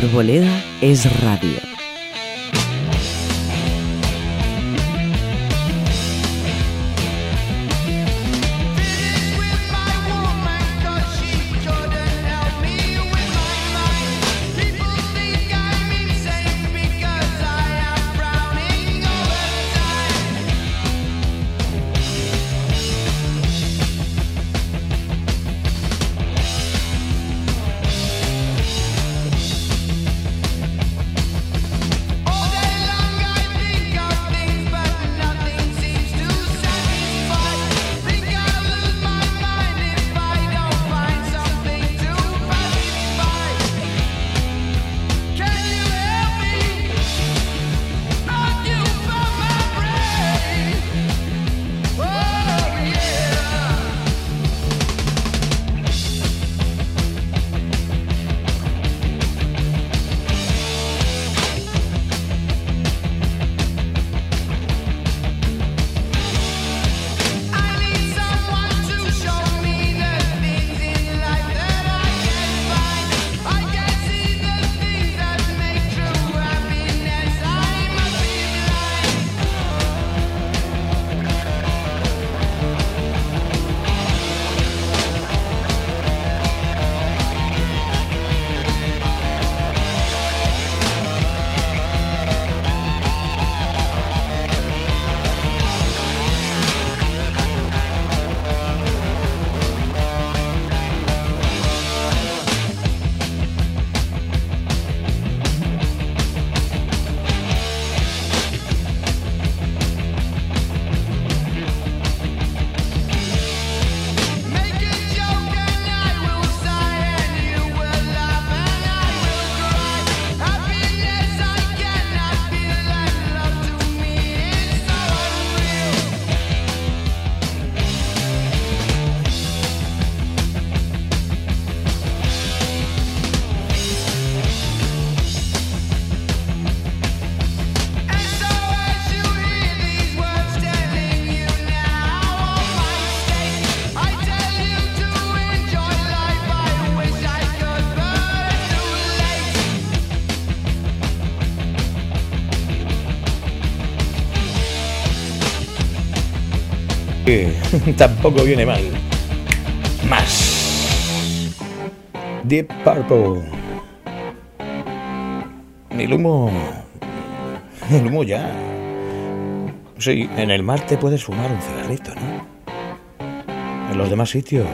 Arboleda es radio. Tampoco viene mal. Más Deep Purple. El humo ya. Sí, en el mar te puedes fumar un cigarrito, ¿no? En los demás sitios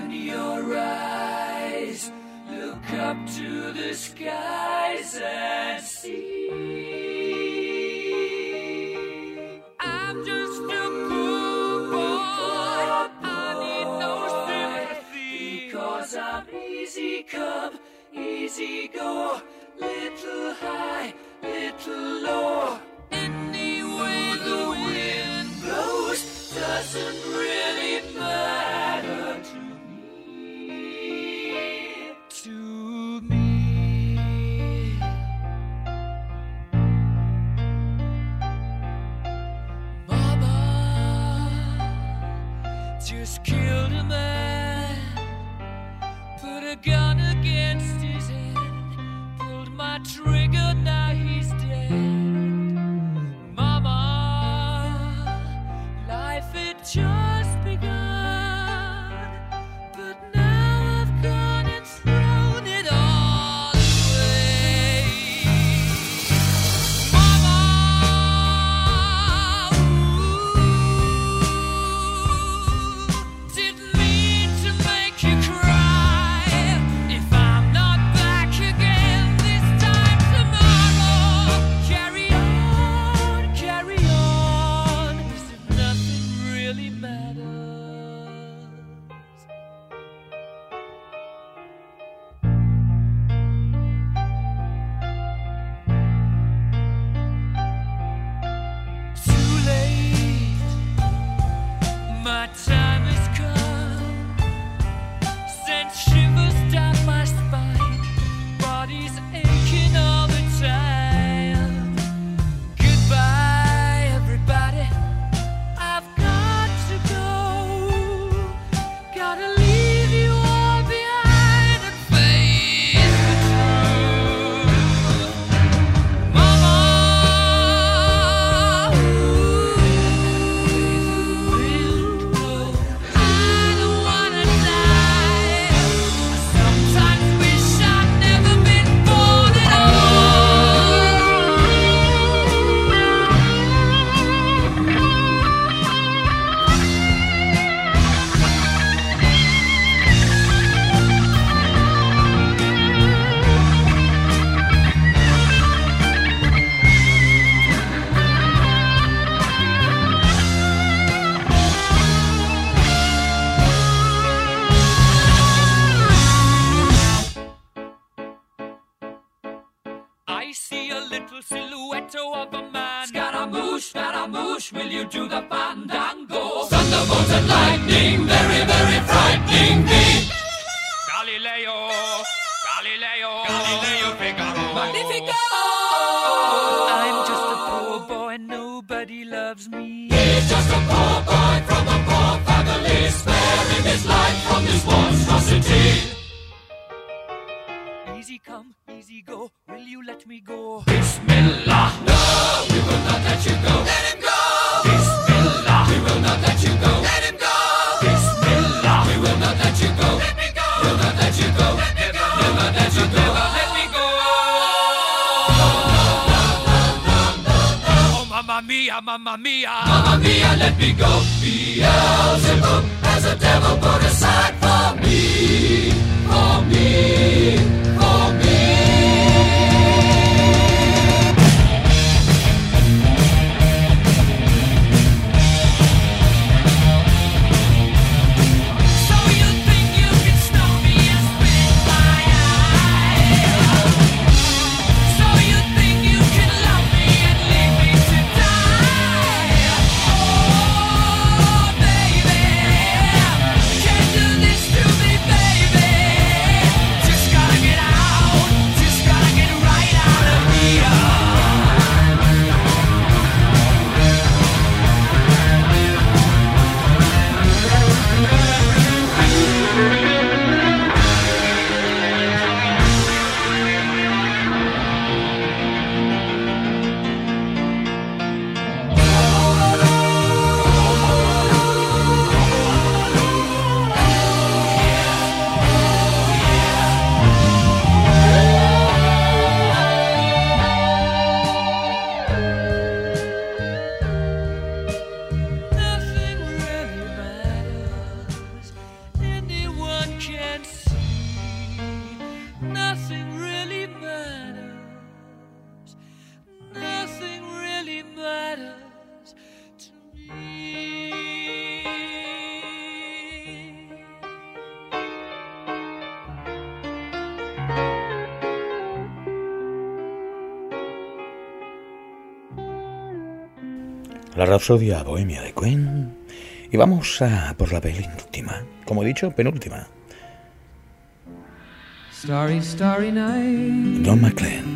Open your eyes, look up to the skies and see. I'm just a poor boy, I need no sympathy, because I'm easy come, easy go, little high, little low. Any way the wind blows doesn't really matter to me. To me. Mama just killed a man, put a gun against his head, pulled my trigger, now he's dead. Mama, life had just begun, but now I've gone and thrown it all away. Mama, didn't mean to make you cry. If I'm not back again this time tomorrow, carry on, as if nothing really matters. Too late, my time has come. Sent shivers down my spine, body's aching all the time. Goodbye, everybody, I've got to go. Gotta leave you all behind and face the truth. Mama, I don't wanna die. I sometimes wish I'd never been born at I see a little silhouette of a man. Scaramouche, will you do the fandango? Thunderbolt and lightning, very, very frightening me. Galileo, Figaro. Magnifico! I'm just a poor boy, nobody loves me. He's just a poor boy from a poor family, sparing his life from this monstrosity. Easy come, easy go, will you let me go? Bismillah, no, we will not let you go. Let him go! Bismillah, we will not let you go. Let him go! Bismillah, we will not let you go. Let me go! We'll not let you go. Let me go! We'll not let you go. Never let me go! Oh, mamma mia, mamma mia. Mamma mia, let me go. Beelzebub has a devil put aside for me. For me. For me. So you think you can stop me and spit my eye? So you think you can love me and leave me to die? Oh, baby, can't do this to me, baby. La Rapsodia Bohemia de Queen. Y vamos a por la penúltima. Como he dicho, penúltima. Starry, starry night. Don McLean.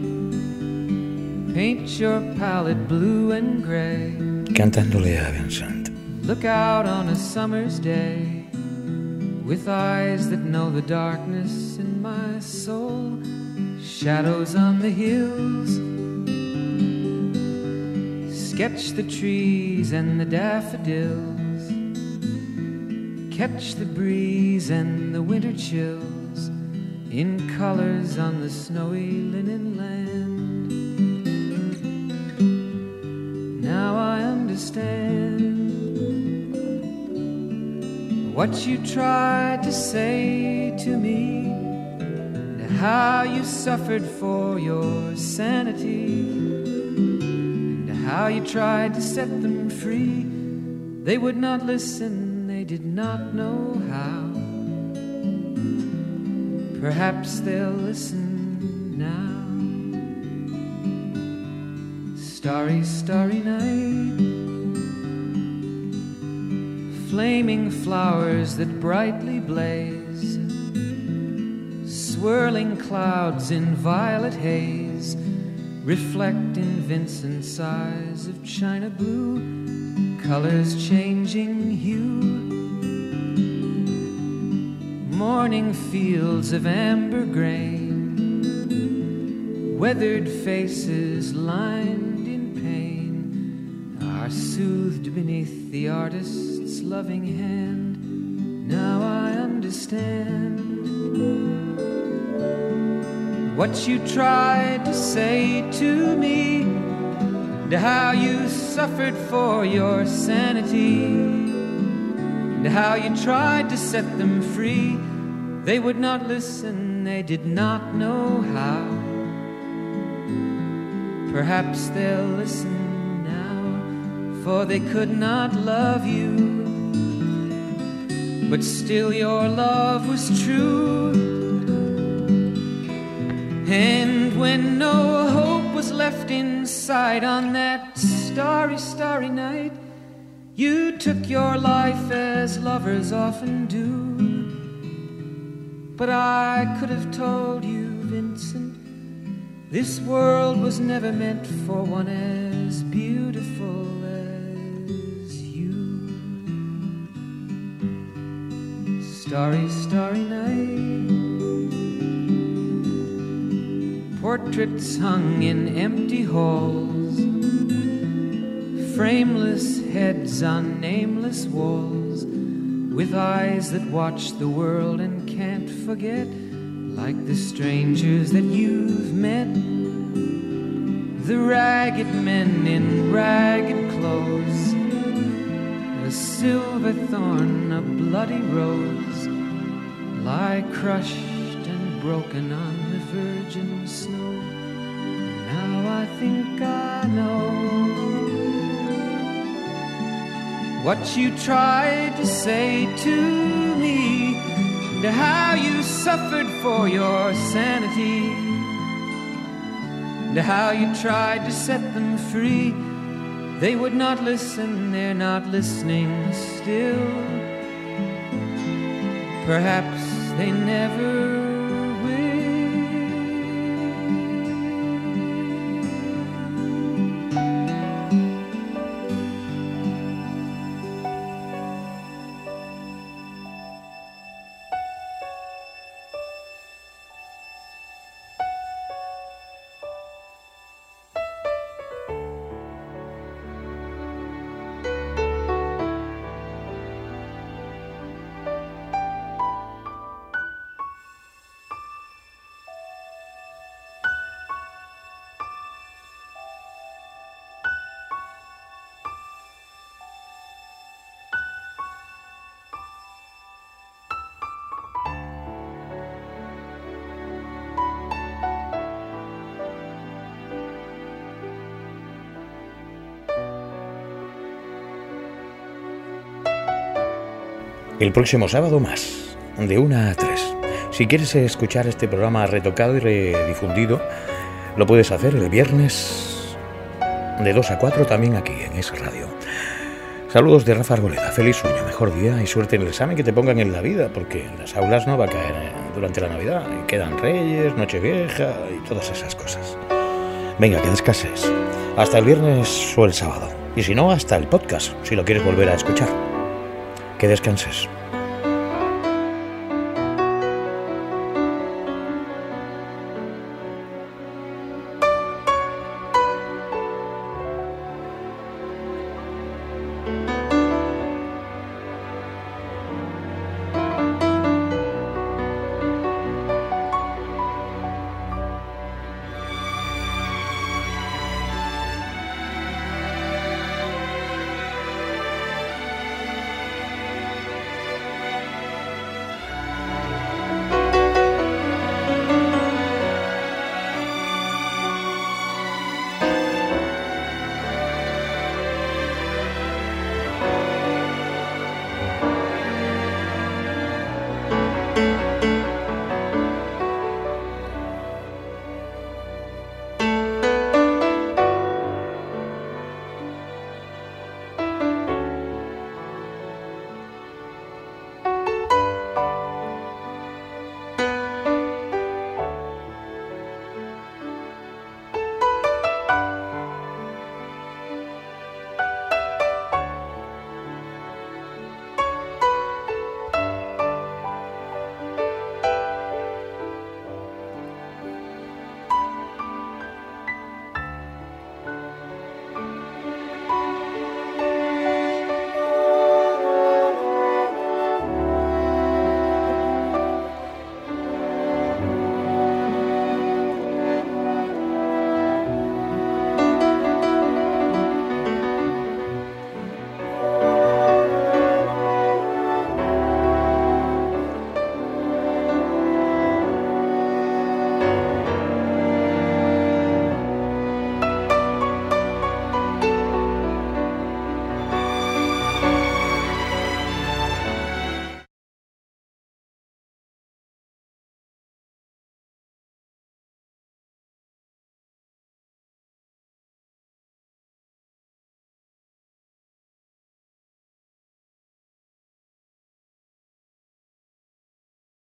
Paint your palette blue and gray. Cantándole a Vincent. Look out on a summer's day with eyes that know the darkness in my soul. Shadows on the hills. Sketch the trees and the daffodils. Catch the breeze and the winter chills in colors on the snowy linen land. Now I understand what you tried to say to me, and how you suffered for your sanity, and how you tried to set them free. They would not listen, they did not know how. Perhaps they'll listen now. Starry, starry night. Flaming flowers that brightly blaze. Swirling clouds in violet haze. Reflect in Vincent's eyes of china blue. Colors changing hue. Morning fields of amber grain. Weathered faces lined in pain are soothed beneath the artist's loving hand. Now I understand what you tried to say to me, and how you suffered for your sanity, and how you tried to set them free. They would not listen, they did not know how. Perhaps they'll listen now, for they could not love you, but still your love was true. And when no hope was left inside on that starry, starry night, you took your life as lovers often do. But I could have told you, Vincent, this world was never meant for one as beautiful as you. Starry, starry night. Portraits hung in empty halls. Frameless heads on nameless walls. With eyes that watch the world and can't forget, like the strangers that you've met. The ragged men in ragged clothes, a silver thorn, a bloody rose, lie crushed and broken on the virgin snow. Now I think I know what you tried to say to me, and how you suffered for your sanity, and how you tried to set them free. They would not listen, they're not listening still. Perhaps they never El próximo sábado más, de 1 a 3. Si quieres escuchar este programa retocado y redifundido, lo puedes hacer el viernes de 2 a 4 también aquí en Es Radio. Saludos de Rafa Arboleda, feliz sueño, mejor día y suerte en el examen que te pongan en la vida, porque en las aulas no va a caer durante la Navidad, y quedan Reyes, Nochevieja y todas esas cosas. Venga, que descanses, hasta el viernes o el sábado, y si no, hasta el podcast, si lo quieres volver a escuchar. Que descanses.